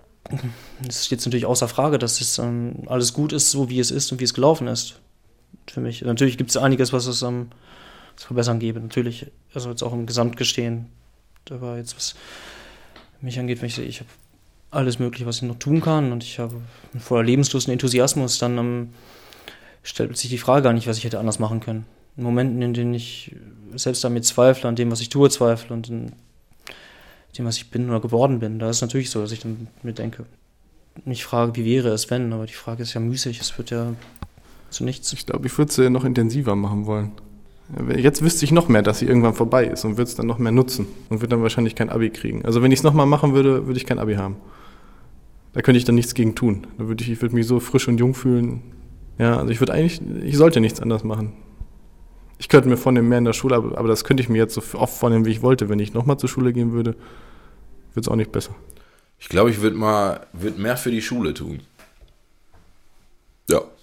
es steht natürlich außer Frage, dass es ähm, alles gut ist, so wie es ist und wie es gelaufen ist. Für mich. Natürlich gibt es einiges, was es ähm, zu verbessern gäbe. Natürlich, also jetzt auch im Gesamtgestehen. Aber jetzt, was mich angeht, wenn ich sehe, ich habe alles Mögliche, was ich noch tun kann und ich habe voller Lebenslust und Enthusiasmus, dann ähm, stellt sich die Frage gar nicht, was ich hätte anders machen können. In Momenten, in denen ich selbst an mir zweifle, an dem, was ich tue, zweifle und in dem, was ich bin oder geworden bin, da ist es natürlich so, dass ich dann mir denke, mich frage, wie wäre es, wenn, aber die Frage ist ja müßig, es wird ja zu nichts. Ich glaube, ich würde es ja noch intensiver machen wollen. Jetzt wüsste ich noch mehr, dass sie irgendwann vorbei ist und würde es dann noch mehr nutzen und würde dann wahrscheinlich kein Abi kriegen. Also wenn ich es nochmal machen würde, würde ich kein Abi haben. Da könnte ich dann nichts gegen tun. Da würde ich, ich würde mich so frisch und jung fühlen. Ja, also ich würde eigentlich, ich sollte nichts anders machen. Ich könnte mir vornehmen, mehr in der Schule, aber, aber das könnte ich mir jetzt so oft vornehmen, wie ich wollte. Wenn ich nochmal zur Schule gehen würde, würde es auch nicht besser. Ich glaube, ich würde mal würd mehr für die Schule tun. Ja.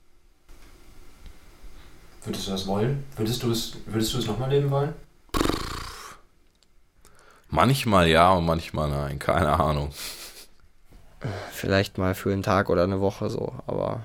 Würdest du das wollen? Würdest du es, würdest du es nochmal leben wollen? Manchmal ja und manchmal nein, keine Ahnung. Vielleicht mal für einen Tag oder eine Woche so, aber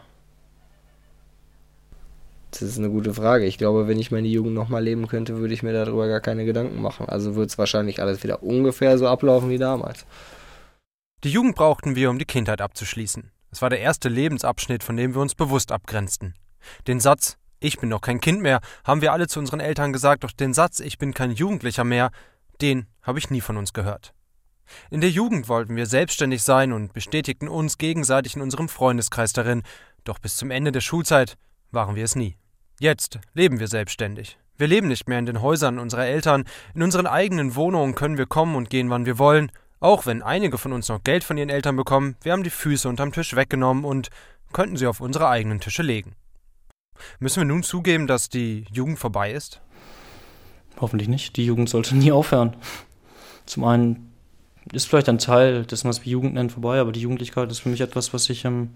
das ist eine gute Frage. Ich glaube, wenn ich meine Jugend nochmal leben könnte, würde ich mir darüber gar keine Gedanken machen. Also würde es wahrscheinlich alles wieder ungefähr so ablaufen wie damals. Die Jugend brauchten wir, um die Kindheit abzuschließen. Es war der erste Lebensabschnitt, von dem wir uns bewusst abgrenzten. Den Satz, ich bin doch kein Kind mehr, haben wir alle zu unseren Eltern gesagt, doch den Satz, ich bin kein Jugendlicher mehr, den habe ich nie von uns gehört. In der Jugend wollten wir selbstständig sein und bestätigten uns gegenseitig in unserem Freundeskreis darin, doch bis zum Ende der Schulzeit waren wir es nie. Jetzt leben wir selbstständig. Wir leben nicht mehr in den Häusern unserer Eltern, in unseren eigenen Wohnungen können wir kommen und gehen, wann wir wollen, auch wenn einige von uns noch Geld von ihren Eltern bekommen, wir haben die Füße unterm Tisch weggenommen und könnten sie auf unsere eigenen Tische legen. Müssen wir nun zugeben, dass die Jugend vorbei ist? Hoffentlich nicht. Die Jugend sollte nie aufhören. Zum einen ist vielleicht ein Teil dessen, was wir Jugend nennen, vorbei, aber die Jugendlichkeit ist für mich etwas, was ich, ähm,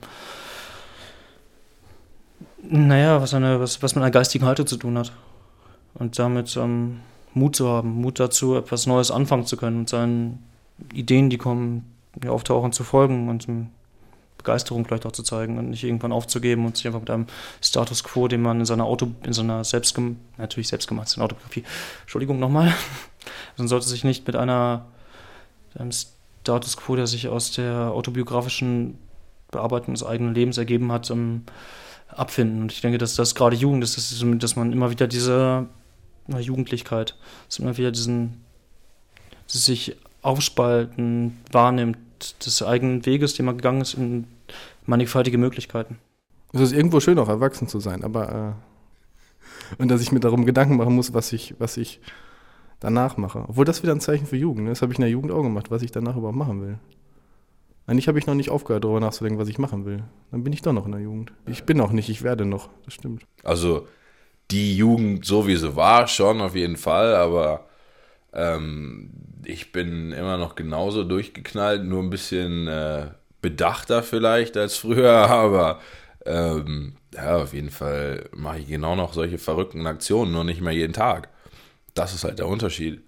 naja, was, eine, was, was mit einer geistigen Haltung zu tun hat. Und damit ähm, Mut zu haben, Mut dazu, etwas Neues anfangen zu können und seinen Ideen, die kommen, die auftauchen, zu folgen und um, Begeisterung vielleicht auch zu zeigen und nicht irgendwann aufzugeben und sich einfach mit einem Status Quo, den man in seiner Auto, in seiner selbstgem, natürlich selbstgemachten Autobiografie, Entschuldigung nochmal, man sollte sich nicht mit einer einem Status Quo, der sich aus der autobiografischen Bearbeitung des eigenen Lebens ergeben hat, um, abfinden. Und ich denke, dass das gerade Jugend ist, dass, dass man immer wieder diese na, Jugendlichkeit, dass man immer wieder diesen, dass sich aufspalten wahrnimmt, des eigenen Weges, den man gegangen ist, in mannigfaltige Möglichkeiten. Es ist irgendwo schön, auch erwachsen zu sein, aber äh, und dass ich mir darum Gedanken machen muss, was ich, was ich danach mache. Obwohl das wieder ein Zeichen für Jugend, ne? Das habe ich in der Jugend auch gemacht, was ich danach überhaupt machen will. Eigentlich habe ich noch nicht aufgehört, darüber nachzudenken, was ich machen will. Dann bin ich doch noch in der Jugend. Ich bin auch nicht, ich werde noch, das stimmt. Also die Jugend, so wie sie war, schon auf jeden Fall, aber ähm, ich bin immer noch genauso durchgeknallt, nur ein bisschen äh, bedachter vielleicht als früher, aber ähm, ja, auf jeden Fall mache ich genau noch solche verrückten Aktionen, nur nicht mehr jeden Tag. Das ist halt der Unterschied.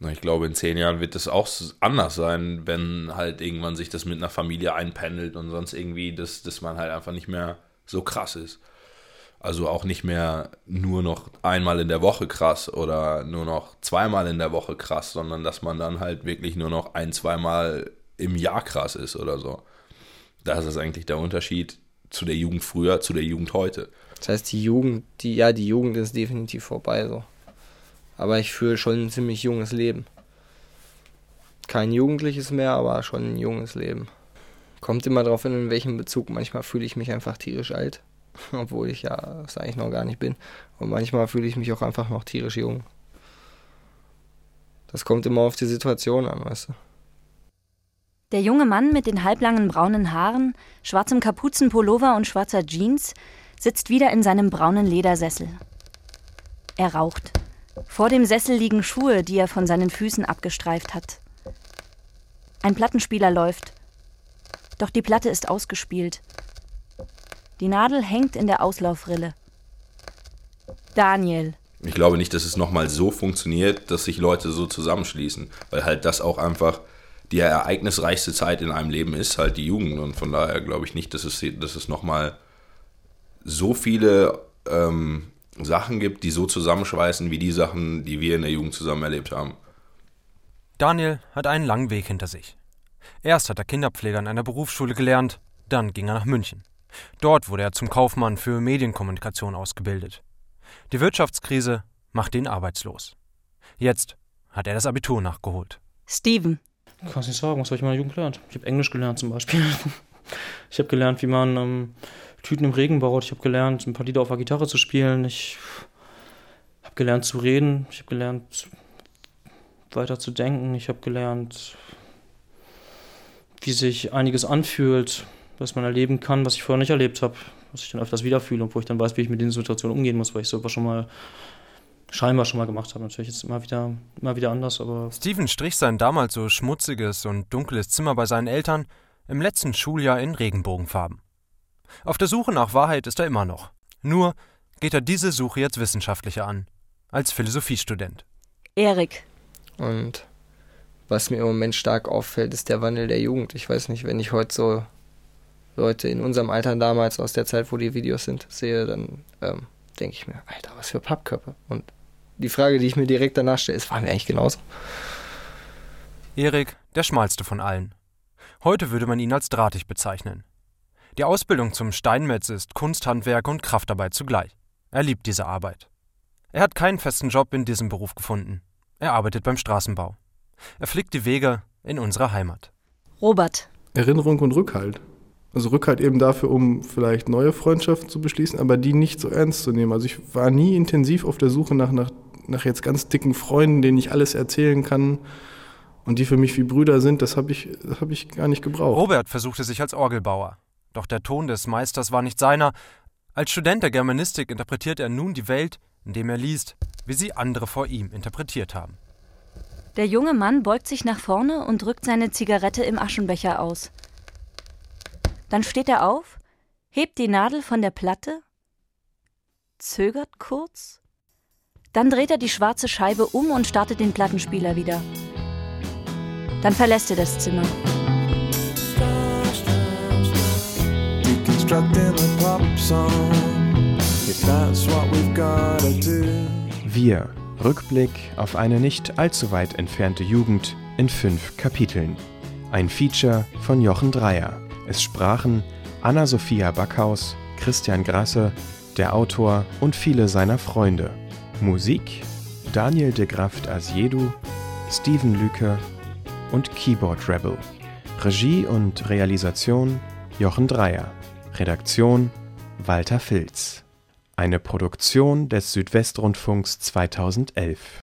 Ich glaube, in zehn Jahren wird das auch anders sein, wenn halt irgendwann sich das mit einer Familie einpendelt und sonst irgendwie, dass, dass man halt einfach nicht mehr so krass ist. Also auch nicht mehr nur noch einmal in der Woche krass oder nur noch zweimal in der Woche krass, sondern dass man dann halt wirklich nur noch ein-, zweimal im Jahr krass ist oder so. Das ist eigentlich der Unterschied zu der Jugend früher, zu der Jugend heute. Das heißt, die Jugend, die, ja, die Jugend ist definitiv vorbei so. Aber ich fühle schon ein ziemlich junges Leben. Kein jugendliches mehr, aber schon ein junges Leben. Kommt immer drauf an, in welchem Bezug. Manchmal fühle ich mich einfach tierisch alt, obwohl ich ja es eigentlich noch gar nicht bin. Und manchmal fühle ich mich auch einfach noch tierisch jung. Das kommt immer auf die Situation an, weißt du. Der junge Mann mit den halblangen braunen Haaren, schwarzem Kapuzenpullover und schwarzer Jeans sitzt wieder in seinem braunen Ledersessel. Er raucht. Vor dem Sessel liegen Schuhe, die er von seinen Füßen abgestreift hat. Ein Plattenspieler läuft. Doch die Platte ist ausgespielt. Die Nadel hängt in der Auslaufrille. Daniel. Ich glaube nicht, dass es nochmal so funktioniert, dass sich Leute so zusammenschließen, weil halt das auch einfach die ereignisreichste Zeit in einem Leben ist, halt die Jugend. Und von daher glaube ich nicht, dass es, dass es nochmal so viele ähm, Sachen gibt, die so zusammenschweißen wie die Sachen, die wir in der Jugend zusammen erlebt haben. Daniel hat einen langen Weg hinter sich. Erst hat er Kinderpfleger in einer Berufsschule gelernt, dann ging er nach München. Dort wurde er zum Kaufmann für Medienkommunikation ausgebildet. Die Wirtschaftskrise machte ihn arbeitslos. Jetzt hat er das Abitur nachgeholt. Steven. Ich kann es nicht sagen, was habe ich in meiner Jugend gelernt? Ich habe Englisch gelernt zum Beispiel. Ich habe gelernt, wie man ähm, Tüten im Regen baut. Ich habe gelernt, ein paar Lieder auf der Gitarre zu spielen. Ich habe gelernt zu reden. Ich habe gelernt, weiter zu denken. Ich habe gelernt, wie sich einiges anfühlt, was man erleben kann, was ich vorher nicht erlebt habe, was ich dann öfters wieder fühle und wo ich dann weiß, wie ich mit den Situationen umgehen muss, weil ich sowas schon mal scheinbar schon mal gemacht habe. Natürlich ist es immer wieder, immer wieder anders, aber... Steven strich sein damals so schmutziges und dunkles Zimmer bei seinen Eltern im letzten Schuljahr in Regenbogenfarben. Auf der Suche nach Wahrheit ist er immer noch. Nur geht er diese Suche jetzt wissenschaftlicher an, als Philosophiestudent. Erik. Und was mir im Moment stark auffällt, ist der Wandel der Jugend. Ich weiß nicht, wenn ich heute so Leute in unserem Alter damals aus der Zeit, wo die Videos sind, sehe, dann ähm, denke ich mir, Alter, was für Pappköpfe. Und die Frage, die ich mir direkt danach stelle, ist, waren wir eigentlich genauso? Erik, der schmalste von allen. Heute würde man ihn als drahtig bezeichnen. Die Ausbildung zum Steinmetz ist Kunsthandwerk und Kraftarbeit zugleich. Er liebt diese Arbeit. Er hat keinen festen Job in diesem Beruf gefunden. Er arbeitet beim Straßenbau. Er flickt die Wege in unserer Heimat. Robert. Erinnerung und Rückhalt. Also Rückhalt eben dafür, um vielleicht neue Freundschaften zu beschließen, aber die nicht so ernst zu nehmen. Also ich war nie intensiv auf der Suche nach, nach, nach jetzt ganz dicken Freunden, denen ich alles erzählen kann und die für mich wie Brüder sind. Das habe ich, das hab ich gar nicht gebraucht. Robert versuchte sich als Orgelbauer. Doch der Ton des Meisters war nicht seiner. Als Student der Germanistik interpretiert er nun die Welt, indem er liest, wie sie andere vor ihm interpretiert haben. Der junge Mann beugt sich nach vorne und drückt seine Zigarette im Aschenbecher aus. Dann steht er auf, hebt die Nadel von der Platte, zögert kurz, dann dreht er die schwarze Scheibe um und startet den Plattenspieler wieder. Dann verlässt er das Zimmer. Wir. Rückblick auf eine nicht allzu weit entfernte Jugend in fünf Kapiteln. Ein Feature von Jochen Dreier. Es sprachen Anna-Sophia Backhaus, Christian Grasse, der Autor und viele seiner Freunde. Musik Daniel de Graft Asiedu, Steven Lücke und Keyboard Rebel. Regie und Realisation Jochen Dreier. Redaktion Walter Filz. Eine Produktion des Südwestrundfunks zweitausendelf.